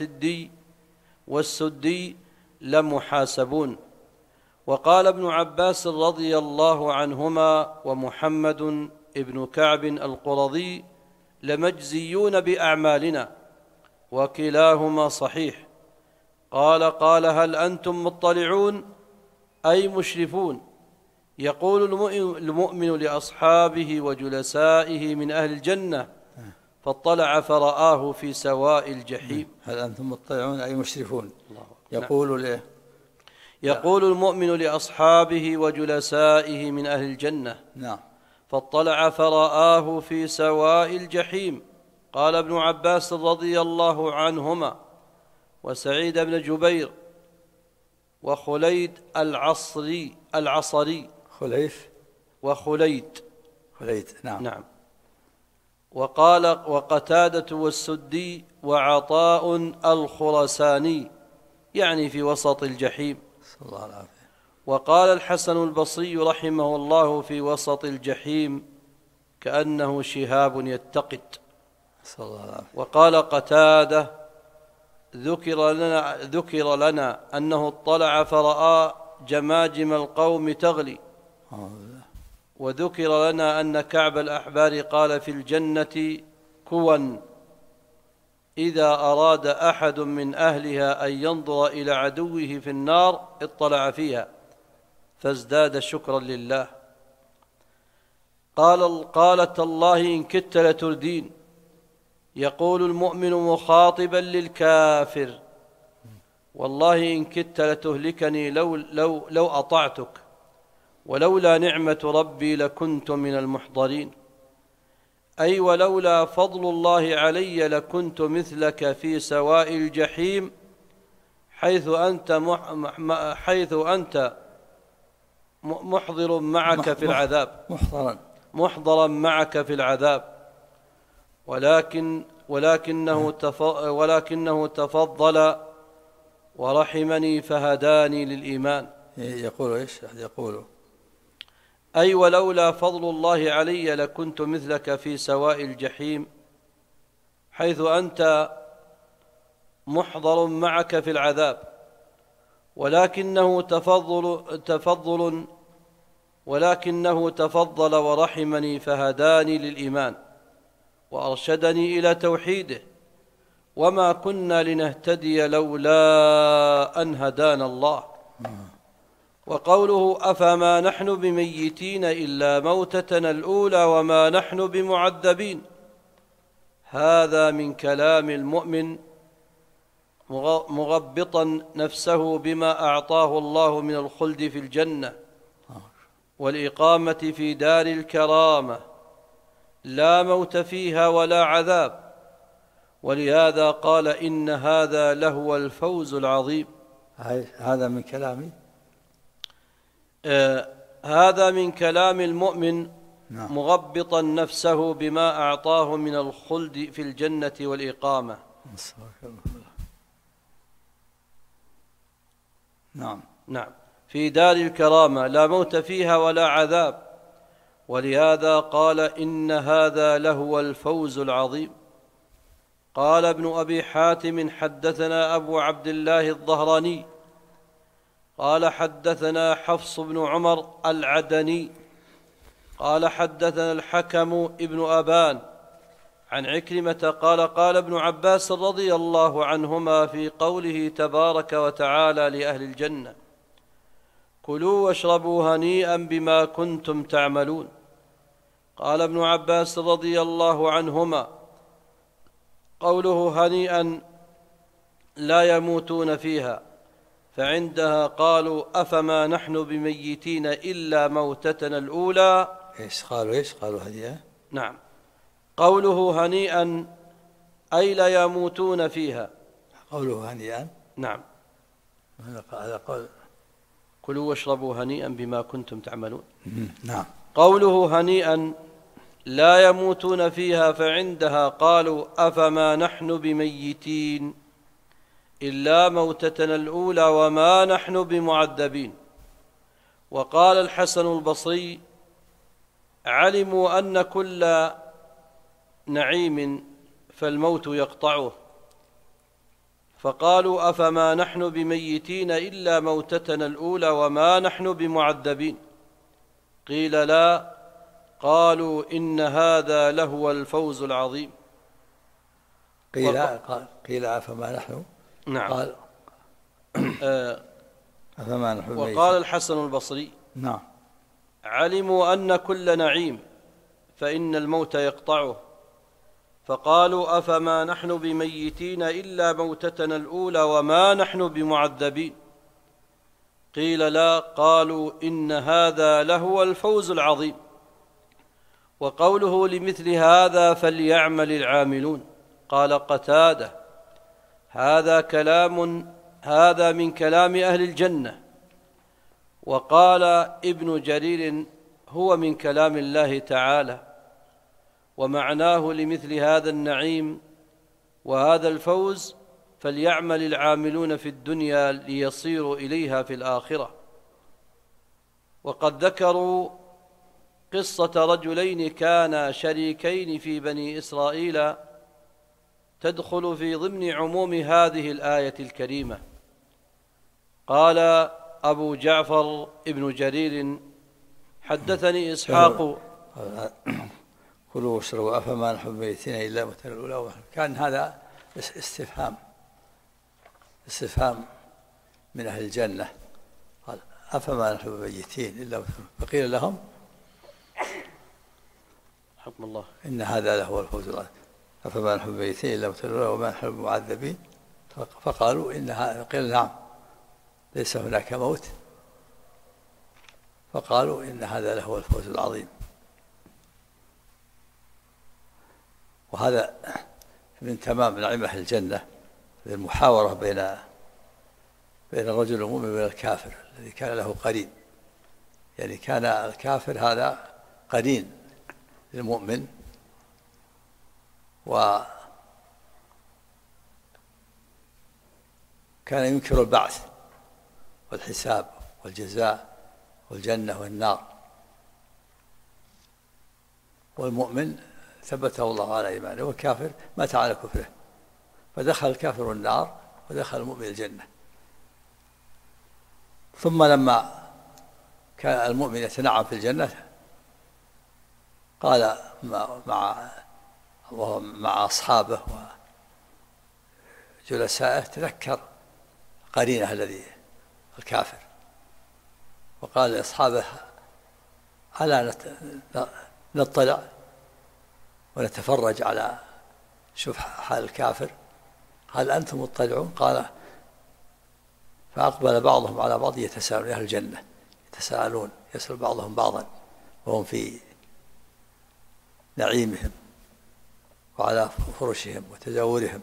والسدي لمحاسبون. وقال ابن عباس رضي الله عنهما ومحمد ابن كعب القرظي لمجزيون بأعمالنا، وكلاهما صحيح. قال هل أنتم مطلعون أي مشرفون؟ يقول المؤمن لأصحابه وجلسائه من أهل الجنة: فاطلع فرآه في سواء الجحيم. هل أنتم مطلعون أي مشرفون؟ يقول المؤمن لأصحابه وجلسائه من أهل الجنة: نعم. فاطلع فرآه في سواء الجحيم. قال ابن عباس رضي الله عنهما وسعيد بن جبير وخليد العصري وخليد. نعم. وقال وقتادة والسدي وعطاء الخرساني، يعني في وسط الجحيم. صلى الله عليه وسلم. وقال الحسن البصري رحمه الله في وسط الجحيم: كأنه شهاب يتقد. صلى الله عليه وسلم. وقال قتادة: ذكر لنا أنه اطلع فرأى جماجم القوم تغلي. وذكر لنا أن كعب الأحبار قال في الجنة كوا إذا أراد أحد من أهلها أن ينظر إلى عدوه في النار اطلع فيها فازداد شكرا لله. قالت الله إن كدت لتردين. يقول المؤمن مخاطبا للكافر: والله إن كدت لتهلكني لو أطعتك، ولولا نعمة ربي لكنت من المحضرين. أي ولولا فضل الله علي لكنت مثلك في سواء الجحيم، حيث أنت محضر معك في العذاب، محضرا معك في العذاب. ولكنه تفضل ورحمني فهداني للإيمان. يقول إيش؟ يقول أي ولولا فضل الله علي لكنت مثلك في سواء الجحيم، حيث أنت محضر معك في العذاب. ولكنه تفضل ورحمني فهداني للإيمان وأرشدني إلى توحيده، وما كنا لنهتدي لولا أن هدانا الله. وقوله أفما نحن بميتين إلا موتتنا الأولى وما نحن بمعذبين، هذا من كلام المؤمن مغبطا نفسه بما أعطاه الله من الخلد في الجنة والإقامة في دار الكرامة لا موت فيها ولا عذاب. ولهذا قال إن هذا لهو الفوز العظيم. هذا من كلامي، هذا من كلام المؤمن مغبطا نفسه بما أعطاه من الخلد في الجنة والإقامة. نعم في دار الكرامة لا موت فيها ولا عذاب. ولهذا قال إن هذا لهو الفوز العظيم. قال ابن أبي حاتم حدثنا أبو عبد الله الظهراني قال حدثنا حفص بن عمر العدني قال حدثنا الحكم ابن أبان عن عكرمة قال قال ابن عباس رضي الله عنهما في قوله تبارك وتعالى لأهل الجنة: كلوا واشربوا هنيئا بما كنتم تعملون. قال ابن عباس رضي الله عنهما: قوله هنيئا لا يموتون فيها، فعندها قالوا أفما نحن بميتين إلا موتتنا الأولى. قالوا هنيئا. نعم، قوله هنيئا أي لا يموتون فيها. قوله هنيئا. نعم. هذا قول. كلوا واشربوا هنيئا بما كنتم تعملون. نعم. قوله هنيئا لا يموتون فيها، فعندها قالوا أفما نحن بميتين إلا موتتنا الأولى وما نحن بمعذبين. وقال الحسن البصري: علموا أن كل نعيم فالموت يقطعه، فقالوا أفما نحن بميتين إلا موتتنا الأولى وما نحن بمعذبين. قيل لا، قالوا إن هذا لهو الفوز العظيم. قيل أفما نحن. نعم. قال أفما نحن بميتين. وقال الحسن البصري: نعم. علموا أن كل نعيم فإن الموت يقطعه، فقالوا أفما نحن بميتين إلا موتتنا الأولى وما نحن بمعذبين. قيل لا، قالوا إن هذا لهو الفوز العظيم. وقوله لمثل هذا فليعمل العاملون، قال قتادة: هذا من كلام أهل الجنة. وقال ابن جرير: هو من كلام الله تعالى، ومعناه لمثل هذا النعيم وهذا الفوز فليعمل العاملون في الدنيا ليصيروا إليها في الآخرة. وقد ذكروا قصة رجلين كانا شريكين في بني إسرائيل تدخل في ضمن عموم هذه الآية الكريمة. قال أبو جعفر ابن جرير: حدثني إسحاق. كلوا واشربوا أفما نحن بميتين إلا موتتنا الأولى. كان هذا استفهام من أهل الجنة. قال أفما نحن بميتين إلا موتتنا، فقيل لهم: حكم الله إن هذا لهو الفوز العظيم. أفما نحن بميتين إلا موتتنا الأولى وما نحن بمعذبين. فقالوا إن هذا. قيل: نعم، ليس هناك موت. فقالوا إن هذا لهو الفوز العظيم. وهذا من تمام نعيم أهل الجنة، المحاورة بين الرجل المؤمن وبين الكافر الذي كان له قرين. يعني كان الكافر هذا قرين للمؤمن، وكان ينكر البعث والحساب والجزاء والجنة والنار، والمؤمن ثبته الله على إيمانه، والكافر مات على كفره، فدخل الكافر النار ودخل المؤمن الجنة. ثم لما كان المؤمن يتنعم في الجنة قال مع أصحابه وجلسائه: تذكر قرينه الذي الكافر، وقال لأصحابه: ألا نطلع ونتفرج على شوف حال الكافر؟ هل أنتم مطلعون؟ قال: فأقبل بعضهم على بعض يتساءلون. أهل الجنة يتساءلون، يسأل بعضهم بعضا وهم في نعيمهم وعلى فرشهم وتزاورهم.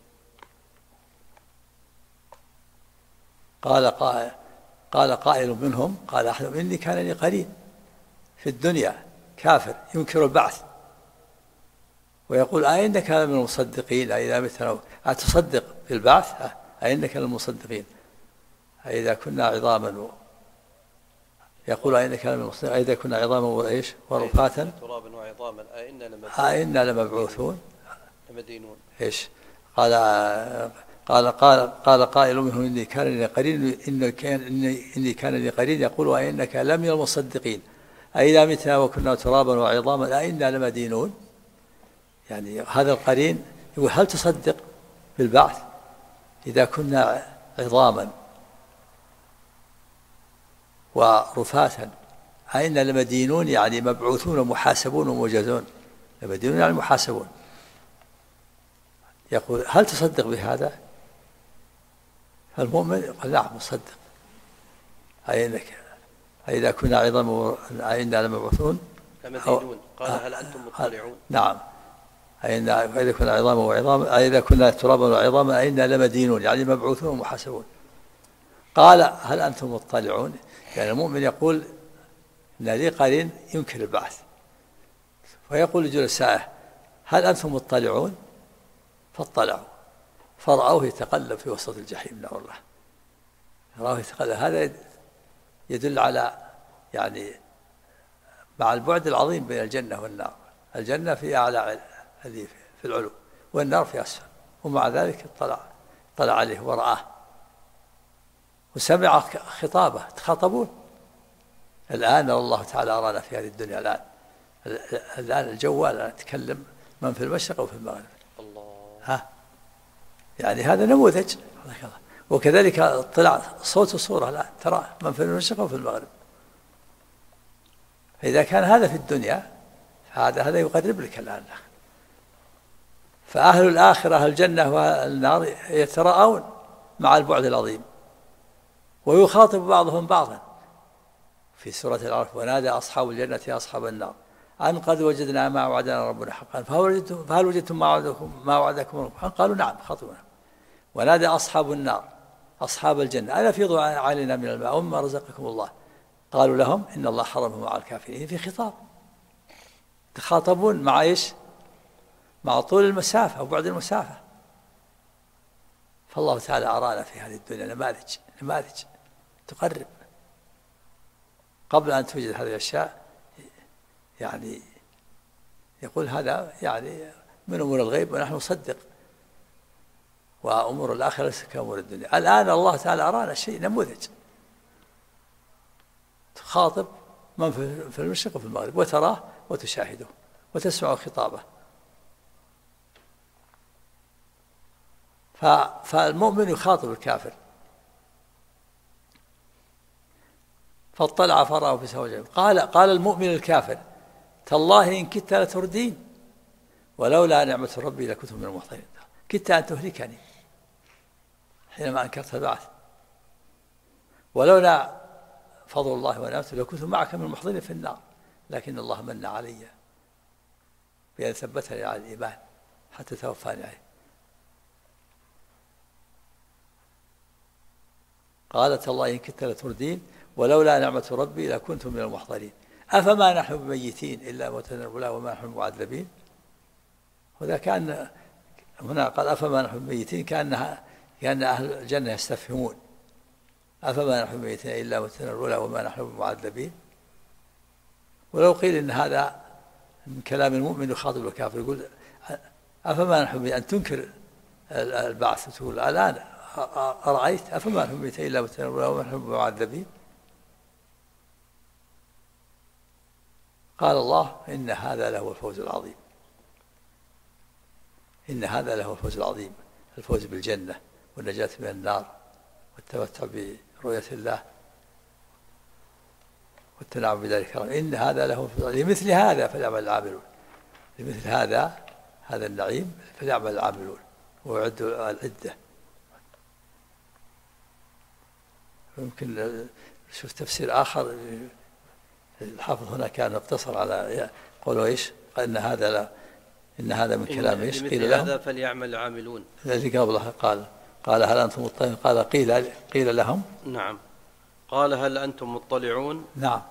قال قائل منهم: قال أحدهم: إني كان لي قرين في الدنيا كافر ينكر البعث ويقول: أئنك لمن المصدقين إذا متنا؟ أتصدق بالبعث؟ أئنك لمن المصدقين إذا كنا عظاما يقول: أئنك لمن المصدقين إذا كنا عظاما وإيش ورفاتا ترابا وعظاما أئنا لمبعوثون لمدينون. إيش قال قائل منهم إني كان لي قرين إني كان لي قرين يقول وإنك لمن المصدقين أئذا متنا وكنا ترابا وعظاما أئنا لمدينون. يعني هذا القرين يقول هل تصدق بالبعث إذا كنا عظاما ورفاتا أئنا لمدينون، يعني مبعوثون ومحاسبون وموجزون. لمدينون يعني محاسبون. يقول هل تصدق بهذا؟ المؤمن يقول نعم مصدق. أئذا كنا عظاما أئنا لمبعوثون لمدينون. قال هل أنتم مطلعون؟ نعم. أئذا كنا عظاما وعظاما أئذا كنا ترابا وعظاما أئنا لمدينون، يعني مبعوثون ومحاسبون. قال هل أنتم مطلعون؟ يعني المؤمن يقول إن لي قرين ينكر البعث، فيقول لجلسائه هل أنتم مطلعون؟ فاطلعوا فرأوه يتقلب في وسط الجحيم. نعم الله. رأوه يتقلب. هذا يدل على يعني مع البعد العظيم بين الجنة والنار. الجنة في أعلى هذه في العلو والنار في أسفل، ومع ذلك طلع عليه ورآه وسمع خطابه. تخاطبون الآن. الله تعالى أرانا في هذه الدنيا الآن الجوال نتكلم من في المشرق وفي المغرب. الله. يعني هذا نموذج. وكذلك طلع صوت وصورة الآن ترى من في المشرق وفي المغرب. فإذا كان هذا في الدنيا فهذا يقرب لك الآن. فأهل الآخرة أهل الجنة والنار يتراءون مع البعد العظيم، ويخاطب بعضهم بعضا في سورة العرف ونادى أصحاب الجنة أصحاب النار أن قد وجدنا ما وعدنا ربنا حقا فهل وجدتم ما وعدكم ربكم حقا؟ قالوا نعم خاطبنا. ونادى أصحاب النار أصحاب الجنة ألا أفيضوا علينا من الماء ومما رزقكم الله قالوا لهم إن الله حرمه على الكافرين. في خطاب تخاطبون مع إيش؟ مع طول المسافة وبعد المسافة. فالله تعالى أرانا في هذه الدنيا نماذج تقرب قبل أن توجد هذه الأشياء. يعني يقول هذا يعني من أمور الغيب ونحن نصدق، وأمور الآخرة ليس كأمور الدنيا. الآن الله تعالى أرانا شيء نموذج. تخاطب من في المشرق وفي المغرب وتراه وتشاهده وتسمع خطابه. فالمؤمن يخاطب الكافر. فاطلع فرأه في سوى الجحيم قال المؤمن الكافر تالله إن كدت لتردين ولولا نعمة ربي لكنت من المحضرين. كدت أن تهلكني حينما أنكرت البعث، ولولا فضل الله ونعمته لكنت معك من المحضرين في النار، لكن الله من علي بأن ثبتني على الإيمان حتى توفاني عليه. قالت الله إن كدت لتردين ولولا نعمة ربي لكنت من المحضرين أفما نحن بميتين إلا موتنا الأولى وما نحن معذبين. وذا كان هنا قال أفما نحن بميتين كأن أهل الجنة يستفهمون أفما نحن بميتين إلا موتنا الأولى وما نحن بمعذبين. ولو قيل إن هذا من كلام المؤمن يخاطب الكافر يقول أفما نحن أن تنكر البعث تقول الآن أرأيت أفما نحن بميتين إلا موتنا الأولى وما نحن بمعذبين. قال الله إن هذا لهو الفوز العظيم. إن هذا لهو الفوز العظيم، الفوز بالجنة والنجاة من النار والتمتع برؤية الله والتنعم بذلك. إن هذا لهو الفوز العظيم. لمثل هذا فليعمل العاملون. لمثل هذا النعيم فليعمل العاملون ويعدوا العدة. يمكن نشوف تفسير آخر. الحافظ هنا كان اقتصر على قوله ايش؟ ان هذا من كلام ايش؟ قيل هذا فليعمل العاملون. الذي قبله قال هل انتم مطلعون؟ قال قيل لهم نعم. قال هل انتم مطلعون؟ نعم.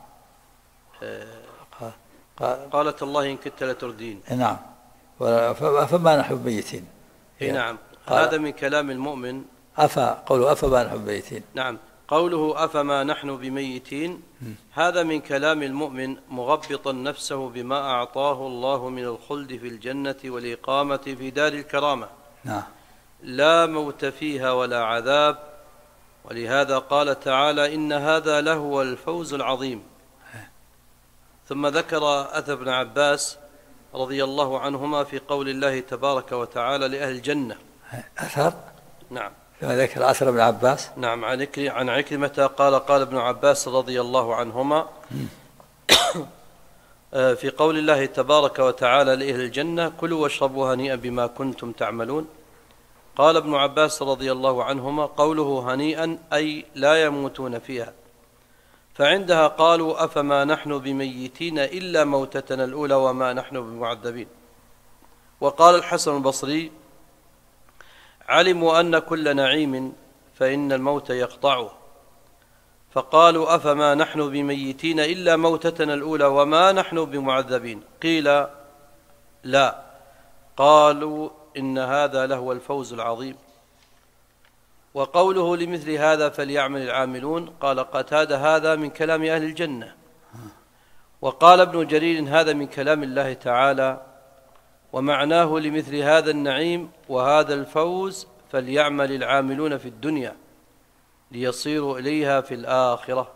قالت الله ان كدت لتردين. نعم. فما نحن بميتين. نعم. هذا من كلام المؤمن. قوله أفما نحن بميتين. نعم. قوله أفما نحن بميتين هذا من كلام المؤمن مغبطا نفسه بما أعطاه الله من الخلد في الجنة والإقامة في دار الكرامة. نعم. لا موت فيها ولا عذاب، ولهذا قال تعالى: إن هذا لهو الفوز العظيم. ثم ذكر أثر ابن عباس رضي الله عنهما في قول الله تبارك وتعالى لأهل الجنة. أثر؟ نعم. ذكر أثر ابن عباس. نعم، عن عكرمة قال ابن عباس رضي الله عنهما في قول الله تبارك وتعالى لأهل الجنة: كلوا واشربوا هنيئا بما كنتم تعملون. قال ابن عباس رضي الله عنهما: قوله هنيئا أي لا يموتون فيها. فعندها قالوا: أفما نحن بميتين إلا موتتنا الأولى وما نحن بمعذبين. وقال الحسن البصري: علموا أن كل نعيم فإن الموت يقطعه، فقالوا: أفما نحن بميتين إلا موتتنا الأولى وما نحن بمعذبين. قيل: لا. قالوا: إن هذا لهو الفوز العظيم. وقوله لمثل هذا فليعمل العاملون، قال قتادة: هذا من كلام أهل الجنة. وقال ابن جرير: هذا من كلام الله تعالى، ومعناه لمثل هذا النعيم وهذا الفوز فليعمل العاملون في الدنيا ليصيروا إليها في الآخرة.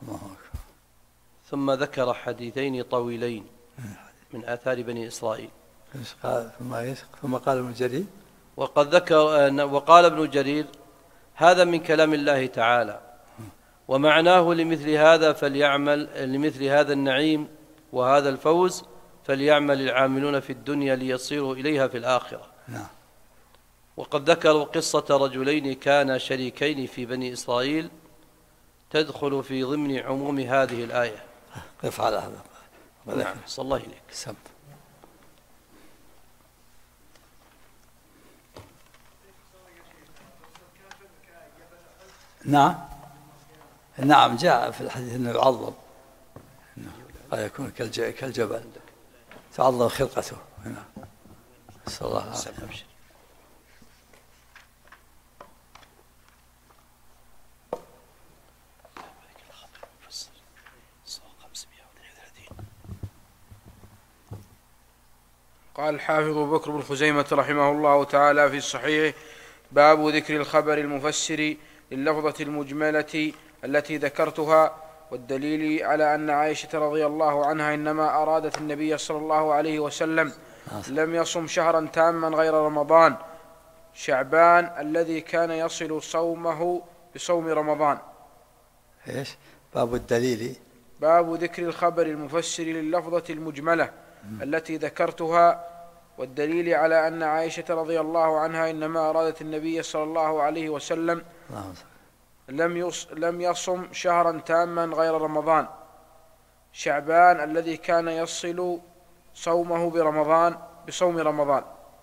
ثم ذكر حديثين طويلين من آثار بني إسرائيل. ثم قال ابن جرير: وقال ابن جرير: هذا من كلام الله تعالى، ومعناه لمثل هذا لمثل هذا النعيم وهذا الفوز فليعمل العاملون في الدنيا ليصيروا إليها في الآخرة. نعم. وقد ذكروا قصة رجلين كانا شريكين في بني إسرائيل تدخل في ضمن عموم هذه الآية. قف على هذا. نعم، صلى الله إليك. سم. نعم جاء في الحديث أنه يعظم، قد يكون كالجبل تعظم خلقته. صلى الله عليه وسلم. قال الحافظ بكر بن خزيمة رحمه الله تعالى في الصحيح: باب ذكر الخبر المفسر لللفظة المجملة التي ذكرتها، والدليل على أن عائشة رضي الله عنها إنما أرادت النبي صلى الله عليه وسلم لم يصم شهرا تاما غير رمضان شعبان الذي كان يصل صومه بصوم رمضان. إيش باب الدليل؟ باب ذكر الخبر المفسر لللفظة المجملة التي ذكرتها، والدليل على أن عائشة رضي الله عنها إنما أرادت النبي صلى الله عليه وسلم لم يصم شهرا تاما غير رمضان شعبان الذي كان يصل صومه بصوم رمضان.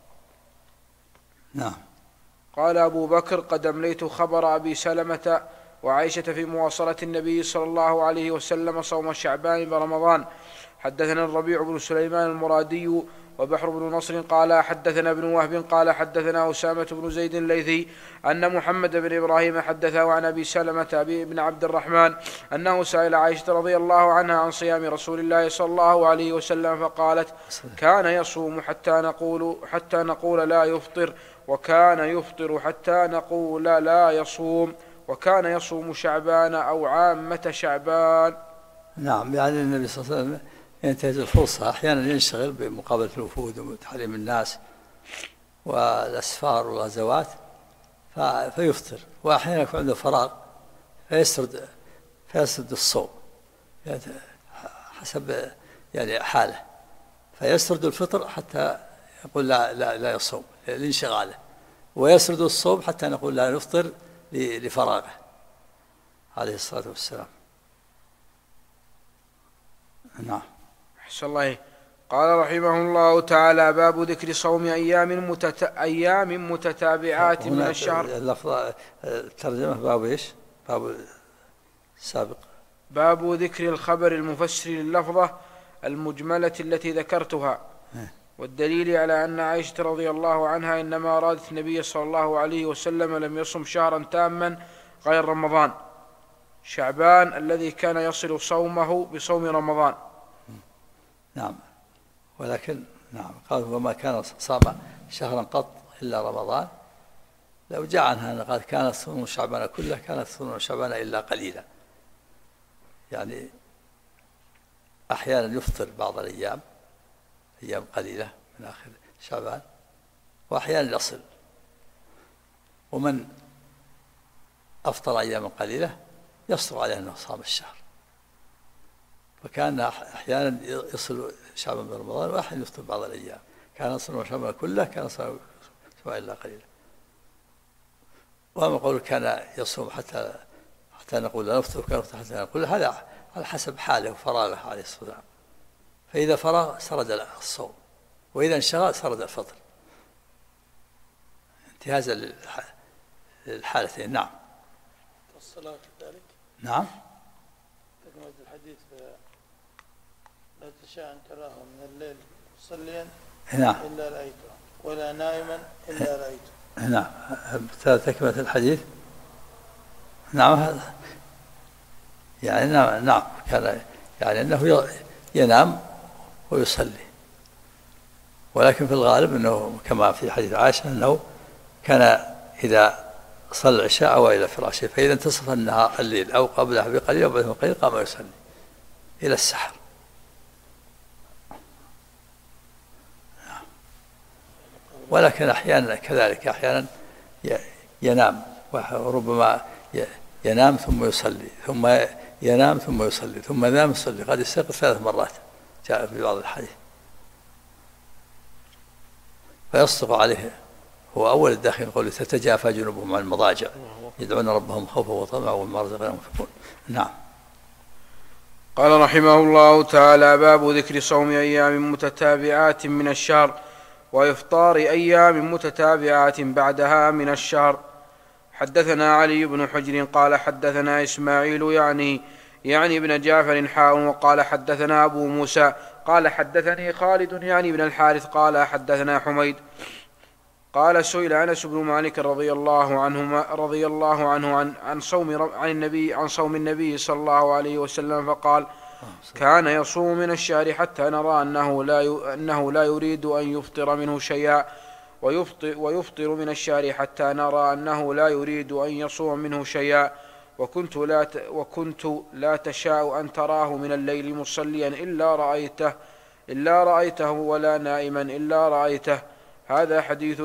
نعم. قال أبو بكر: قد أمليت خبر أبي سلمة وعائشة في مواصلة النبي صلى الله عليه وسلم صوم شعبان برمضان. حدثنا الربيع بن سليمان المرادي وبحر بن نصر قال حدثنا ابن وهب قال حدثنا أسامة بن زيد الليثي أن محمد بن إبراهيم حدثه عن أبي سلمة أبي بن عبد الرحمن أنه سأل عائشة رضي الله عنها عن صيام رسول الله صلى الله عليه وسلم فقالت: كان يصوم حتى نقول لا يفطر، وكان يفطر حتى نقول لا يصوم، وكان يصوم شعبان أو عامة شعبان. نعم، يعني النبي صلى الله عليه وسلم ينتهز الفرصة، أحيانا ينشغل بمقابلة الوفود وتحريم الناس والأسفار والغزوات فيفطر، وأحيانا يكون عنده فراغ فيسرد الصوم حسب يعني حاله، فيسرد الفطر حتى يقول لا يصوم لانشغاله، ويسرد الصوم حتى نقول لا نفطر لفراغه عليه الصلاة والسلام. نعم. أحسن الله. قال رحمه الله تعالى: باب ذكر صوم أيام متتابعات من الشهر. اللفظ الترجمة باب إيش؟ باب السابق. باب ذكر الخبر المفسر لللفظة المجملة التي ذكرتها، والدليل على أن عائشة رضي الله عنها إنما أرادت النبي صلى الله عليه وسلم لم يصم شهرا تاما غير رمضان شعبان الذي كان يصل صومه بصوم رمضان. نعم، ولكن نعم قال: وما كان صام شهرا قط إلا رمضان، لو جاء عنها أن قال كانت صوم شعبان كله كانت صوم شعبان إلا قليلا، يعني أحيانا يفطر بعض الأيام أيام قليلة من آخر شعبان، وأحيانا يصل، ومن أفطر أيام قليلة يصدق عليه أنه صام الشهر، فكان أحيانا يصل شعبان برمضان وأحيانا يفطر بعض الأيام، كان صوم شعبان كله كان صوم إلا قليلا. وما قول كان يصوم حتى نقول لا نفطر وكان يفطر حتى نقول، هذا على حسب حاله وفراغه عليه الصلاة والسلام، فإذا فرغ سرد الصوم، وإذا انشغل سرد الفطر، انتهازا للحالتين. نعم. الصلاة كذلك. نعم. تكملة الحديث لا تشاء أن تراه من الليل مصليا نعم إلا رأيته ولا نائما إلا رأيته. نعم. تكملة الحديث. نعم. هذا يعني نعم كان يعني أنه ينام ويصلي، ولكن في الغالب أنه كما في حديث عائشة أنه كان إذا صلى العشاء أو إلى فراشه، فإذا انتصف النهار الليل أو قبله بقليل أو بعده بقليل قام يصلي إلى السحر. ولكن أحيانا كذلك، أحيانا ينام، وربما ينام ثم يصلي، ثم ينام ثم يصلي، ثم ينام يصلي، قد يستيقظ 3 مرات جاء في بعض الحديث، فيصدق عليه. هو أول الداخل يقول تتجافى جنوبهم عن المضاجع يدعون ربهم خوفا وطمعا ومما رزقناهم ينفقون. نعم. قال رحمه الله تعالى: باب ذكر صوم أيام متتابعات من الشهر وإفطار أيام متتابعات بعدها من الشهر. حدثنا علي بن حجر قال حدثنا إسماعيل يعني ابن جعفر وقال حدثنا أبو موسى قال حدثني خالد يعني ابن الحارث قال حدثنا حميد قال سئل أنس بن مالك رضي الله عنه عن صوم النبي صلى الله عليه وسلم فقال: كان يصوم من الشهر حتى نرى أنه لا يريد أن يفطر منه شيئا، ويفطر من الشهر حتى نرى أنه لا يريد أن يصوم منه شيئا، وكنت لا تشاء أن تراه من الليل مصليا إلا رأيته ولا نائما إلا رأيته. هذا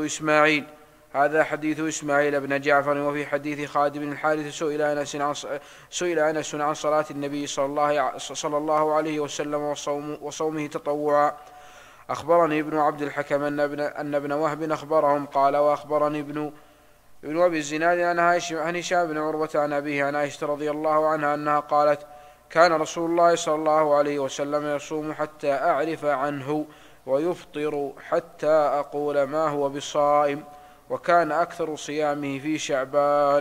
حديث إسماعيل بن جعفر. وفي حديث خالد بن الحارث سئل أنس عن صلاة النبي صلى الله عليه وسلم وصومه تطوعا. أخبرني ابن عبد الحكم أن ابن وهب أخبرهم قال: وأخبرني ابن أبي الزناد عن هشام بن عروة عن أبيه عن عائشة رضي الله عنها أنها قالت: كان رسول الله صلى الله عليه وسلم يصوم حتى أعرف عنه ويفطر حتى أقول ما هو بصائم، وكان أكثر صيامه في شعبان.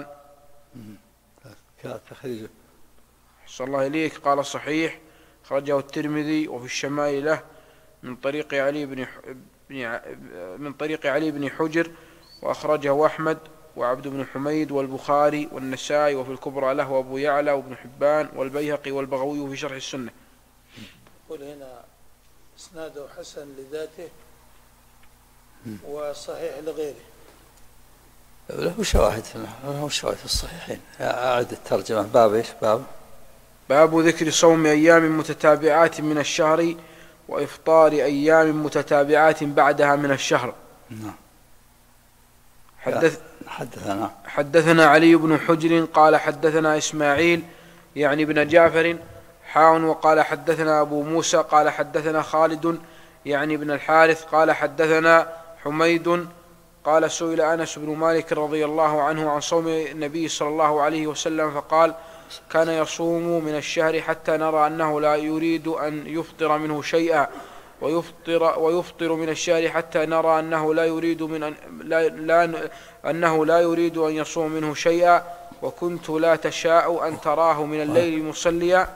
صلى الله إليك. قال صحيح، خرجه الترمذي وفي الشمائل له من طريق علي بن حجر، وأخرجه أحمد وعبد بن حميد والبخاري والنسائي، وفي الكبرى له وأبو يعلى وابن حبان والبيهقي والبغوي في شرح السنة. قل هنا إسناده حسن لذاته وصحيح لغيره. له شواهد في الصحيحين. أعد الترجمة. باب إيش؟ باب ذكر صوم أيام متتابعات من الشهر وإفطار أيام متتابعات بعدها من الشهر. نعم. حدثنا علي بن حجر قال حدثنا إسماعيل يعني ابن جعفر وقال حدثنا أبو موسى قال حدثنا خالد يعني ابن الحارث قال حدثنا حميد قال سئل أنس بن مالك رضي الله عنه عن صوم النبي صلى الله عليه وسلم فقال: كان يصوم من الشهر حتى نرى أنه لا يريد أن يفطر منه شيئا، ويفطر من الشهر حتى نرى أنه لا يريد أن يصوم منه شيئا، وكنت لا تشاء أن تراه من الليل مصليا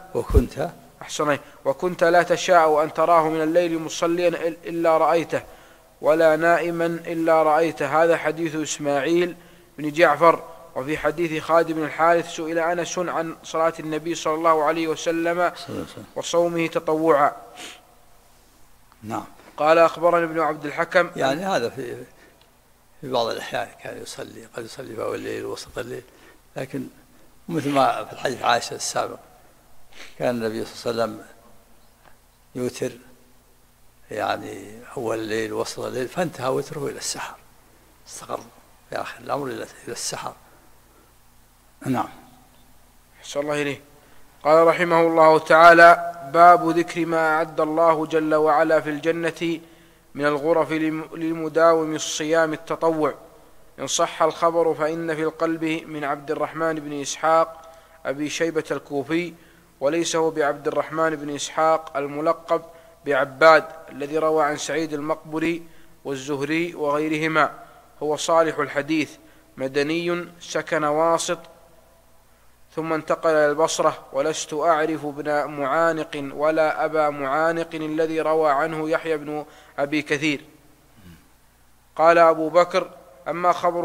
وكنت لا تشاء أن تراه من الليل مصليا إلا رأيته ولا نائما إلا رأيته. هذا حديث إسماعيل بن جعفر. وفي حديث خالد بن الحارث سئل أنس عن صلاة النبي صلى الله عليه وسلم وصومه تطوعا. نعم. قال: أخبرني ابن عبد الحكم. يعني هذا في بعض الأحيان كان يصلي، قد يصلي في أول الليل ووسط الليل، لكن مثل ما في الحديث عائشة السابق كان النبي صلى الله عليه وسلم يوتر يعني أول الليل ووسط الليل، فانتهى وتره إلى السحر، استقر في آخر الأمر إلى السحر. نعم. أحسن الله إليه. قال رحمه الله تعالى: باب ذكر ما أعد الله جل وعلا في الجنة من الغرف للمداوم الصيام التطوع. إن صح الخبر فإن في القلب من عبد الرحمن بن إسحاق أبي شيبة الكوفي، وليس هو بعبد الرحمن بن إسحاق الملقب بعباد الذي روى عن سعيد المقبري والزهري وغيرهما. هو صالح الحديث، مدني، سكن واسط، ثم انتقل إلى البصرة. ولست أعرف ابن معانق ولا أبا معانق الذي روى عنه يحيى بن أبي كثير. قال أبو بكر: أما خبر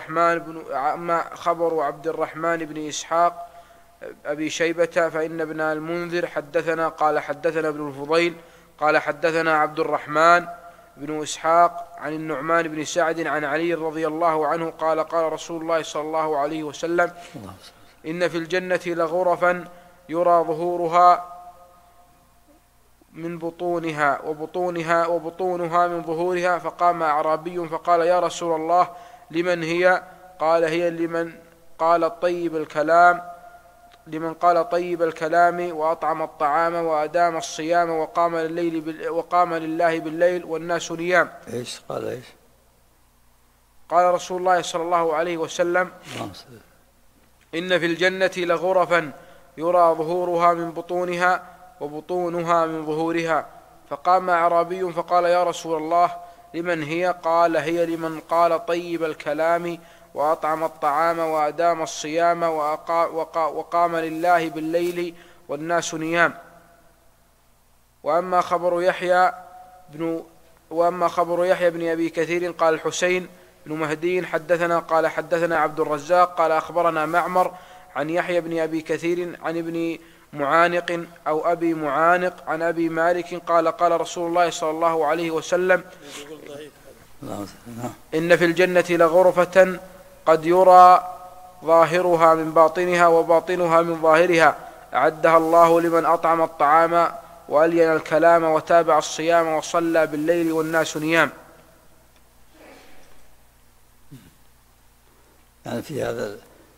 عبد الرحمن بن إسحاق أبي شيبة فإن ابن المنذر حدثنا قال حدثنا ابن الفضيل قال حدثنا عبد الرحمن بن إسحاق عن النعمان بن سعد عن علي رضي الله عنه قال: قال رسول الله صلى الله عليه وسلم: إن في الجنة لغرفا يرى ظهورها من بطونها وبطونها من ظهورها. فقام أعرابي فقال: يا رسول الله، لمن هي؟ قال: هي لمن قال طيب الكلام وأطعم الطعام وأدام الصيام وقام لله بالليل والناس نيام. إيش قال؟ إيش قال رسول الله صلى الله عليه وسلم: إن في الجنة لغرفا يرى ظهورها من بطونها وبطونها من ظهورها. فقام أعرابي فقال: يا رسول الله، لمن هي؟ قال: هي لمن قال طيب الكلام وأطعم الطعام وأدام الصيام وقام لله بالليل والناس نيام. وأما خبر يحيى بن أبي كثير قال الحسين بن مهدي حدثنا قال حدثنا عبد الرزاق قال أخبرنا معمر عن يحيى بن أبي كثير عن ابن معانق أو أبي معانق عن أبي مالك قال: قال رسول الله صلى الله عليه وسلم: إن في الجنة لغرفة قد يرى ظاهرها من باطنها وباطنها من ظاهرها، أعدها الله لمن أطعم الطعام وألين الكلام وتابع الصيام وصلى بالليل والناس نيام. يعني في هذا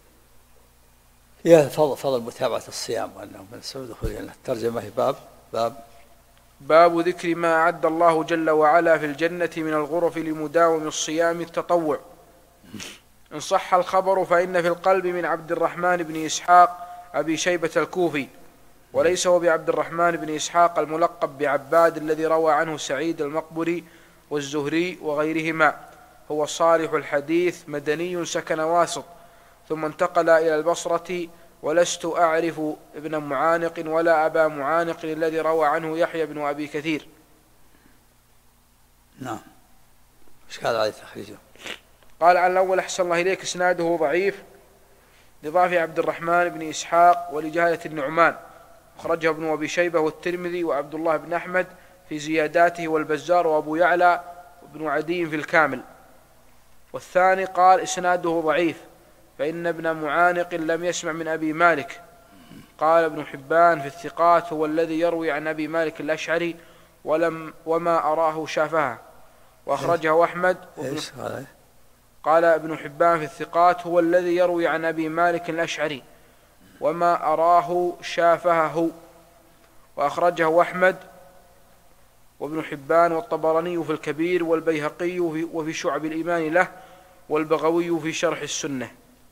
فضل متابعة الصيام وأنه من سبب دخول الجنة. الترجمة هي باب ذكر ما أعد الله جل وعلا في الجنة من الغرف لمداوم الصيام التطوع. إن صح الخبر فإن في القلب من عبد الرحمن بن إسحاق أبي شيبة الكوفي، وليس هو بعبد الرحمن بن إسحاق الملقب بعباد الذي روى عنه سعيد المقبري والزهري وغيرهما. هو صالح الحديث، مدني، سكن واسط، ثم انتقل إلى البصرة. ولست أعرف ابن معانق ولا أبا معانق الذي روى عنه يحيى بن أبي كثير. نعم. إيش قال عليه تخريجه؟ قال: عن الأول أحسن الله إليك إسناده ضعيف لضعف عبد الرحمن بن إسحاق ولجهالة النعمان، أخرجه ابن أبي شيبة والترمذي وعبد الله بن أحمد في زياداته والبزار وأبو يعلى وابن عدي في الكامل. والثاني قال: إسناده ضعيف فإن ابن معانق لم يسمع من أبي مالك. قال ابن حبان في الثقات: هو الذي يروي عن أبي مالك الأشعري وما أراه شافها. وأخرجه أحمد. قال ابن حبان في الثقات: هو الذي يروي عن أبي مالك الأشعري وما أراه شافهه. وأخرجه أحمد وابن حبان والطبراني في الكبير والبيهقي وفي شعب الإيمان له والبغوي في شرح السنة.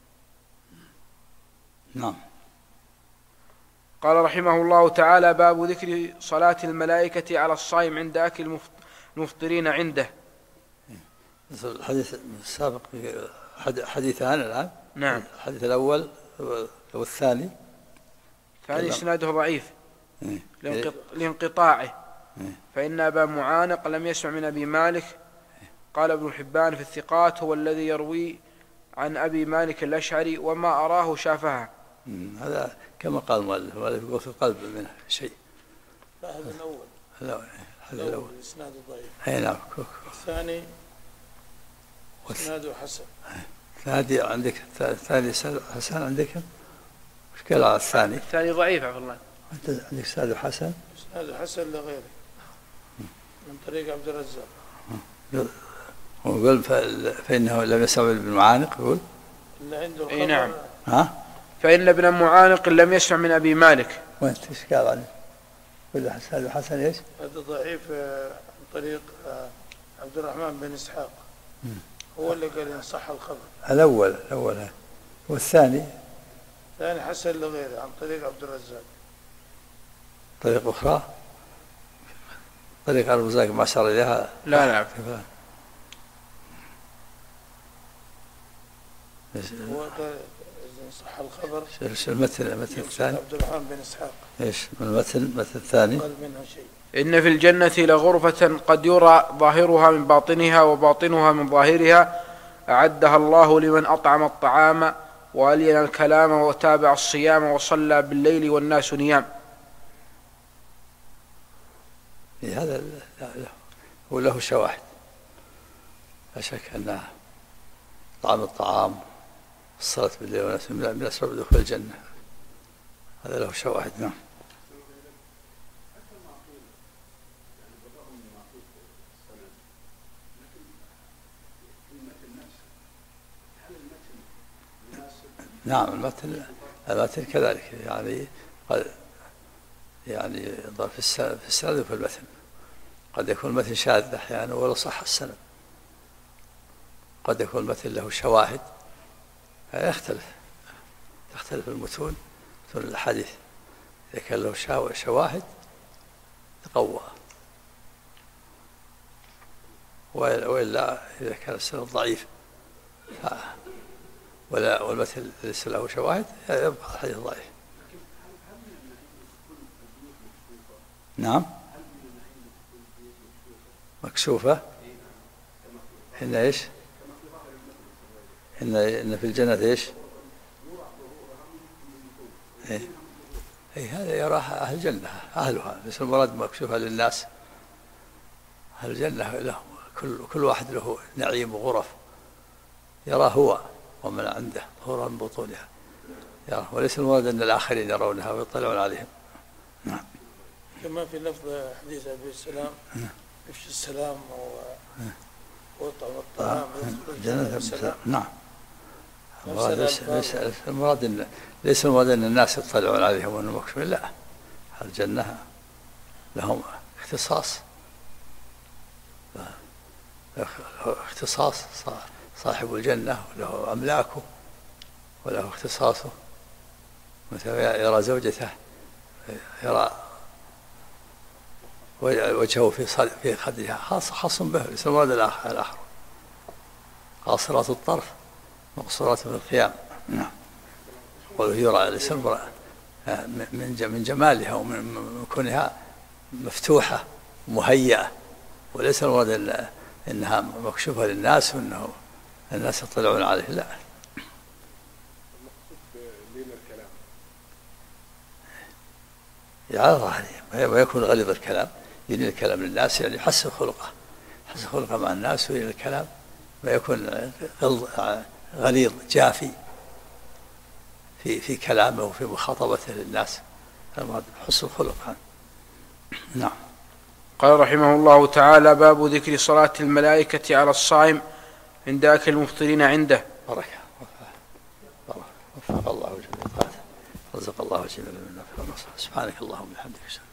نعم. قال رحمه الله تعالى: باب ذكر صلاة الملائكة على الصائم عند أكل المفطرين عنده. الحديث السابق حديثان الآن. نعم. الحديث الأول والثاني إسناده ضعيف لانقطاعه، فإن أبا معانق لم يسمع من أبي مالك. قال ابن حبان في الثقات: هو الذي يروي عن أبي مالك الأشعري وما أراه شافها. هذا كما قال المؤلف يقول في القلب منه شيء. هذا الأول. الأول إسناده ضعيف. أي نعم. الثاني إسناده حسن. هذه عندك الثاني حسن عندك؟ مش قال على الثاني؟ الثاني ضعيف عفوا الله. أنت عندك إسناده حسن؟ إسناده حسن لغيره من طريق عبد الرزاق. وقال فإنه لم يسمع ابن معانق يقول؟ اللي عنده أي نعم. ها؟ فإن ابن معانق لم يسمع من أبي مالك. وأنت إيش قال عنه؟ قل إسناده حسن إيش؟ هذا ضعيف عن طريق عبد الرحمن بن إسحاق. هو اللي قال إن صح الخبر. الأول والثاني؟ ثاني حسن لغيره عن طريق عبد الرزاق. طريق أخرى؟ طريق الرزاق ما أشار إليها؟ لا. هو إن صح الخبر. إيش المتن الثاني؟ عبد الرحمن بن إسحاق. إيش المتن الثاني؟ قال منها شيء. إن في الجنة لغرفة قد يرى ظاهرها من باطنها وباطنها من ظاهرها أعدها الله لمن أطعم الطعام وألين الكلام وتابع الصيام وصلى بالليل والناس نيام. هذا هو له شواهد، لا شك أن طعام الطعام الصلاة بالليل والناس من أسباب دخول الجنة، هذا له شواهد. نعم. نعم المتن كذلك يعني ضرب في السند وفي المتن، قد يكون المتن شاذ أحيانا ولا صح السند، قد يكون المتن له شواهد، تختلف المتون الحديث، إذا كان له شواهد تقوى، وإلا إذا كان السند ضعيف والمتن ليس له شواهد يبقى الحديث ضعيف. نعم مكشوفة. إن إيش؟ إن في الجنة إيش؟ هذا يراها أهل الجنة أهلها، ليس المراد مكشوفة للناس. أهل الجنة لهم كل واحد له نعيم وغرف يراه هو ومن عنده ظهورا من بطونها، وليس المراد أن الآخرين يرونها ويطلعون عليهم. نعم. كما في لفظ حديث أبي السلام يفشي السلام وطعم الطعام الجنة. نعم. ليس المراد أن الناس يطلعون عليهم وأنهم مكشوفين، لا، الجنة لهم اختصاص صاحب الجنة وله أملاكه وله اختصاصه، مثل يرى زوجته يرى وجهه في خدها خاص به، ليس المراد الآخر. قاصرات الطرف مقصورات في الخيام. نعم. قوله يرى ليس المراد من جمالها ومن كونها مفتوحة مهيئة، وليس المراد إنها مكشوفة للناس وإنه الناس يطلعون عليه، لا. على ظاهره ما يكون غليظ الكلام، يلين الكلام للناس، يعني حسن خلقه مع الناس، ويلين الكلام ما يكون غليظ جافي في كلامه وفي مخاطبته للناس، المراد حسن الخلق. نعم. قال رحمه الله تعالى: باب ذكر صلاة الملائكة على الصائم عند أكل المفطرين عنده. بركة وفق الله جميعا، رزق الله جميعا. سبحانك اللهم وبحمدك.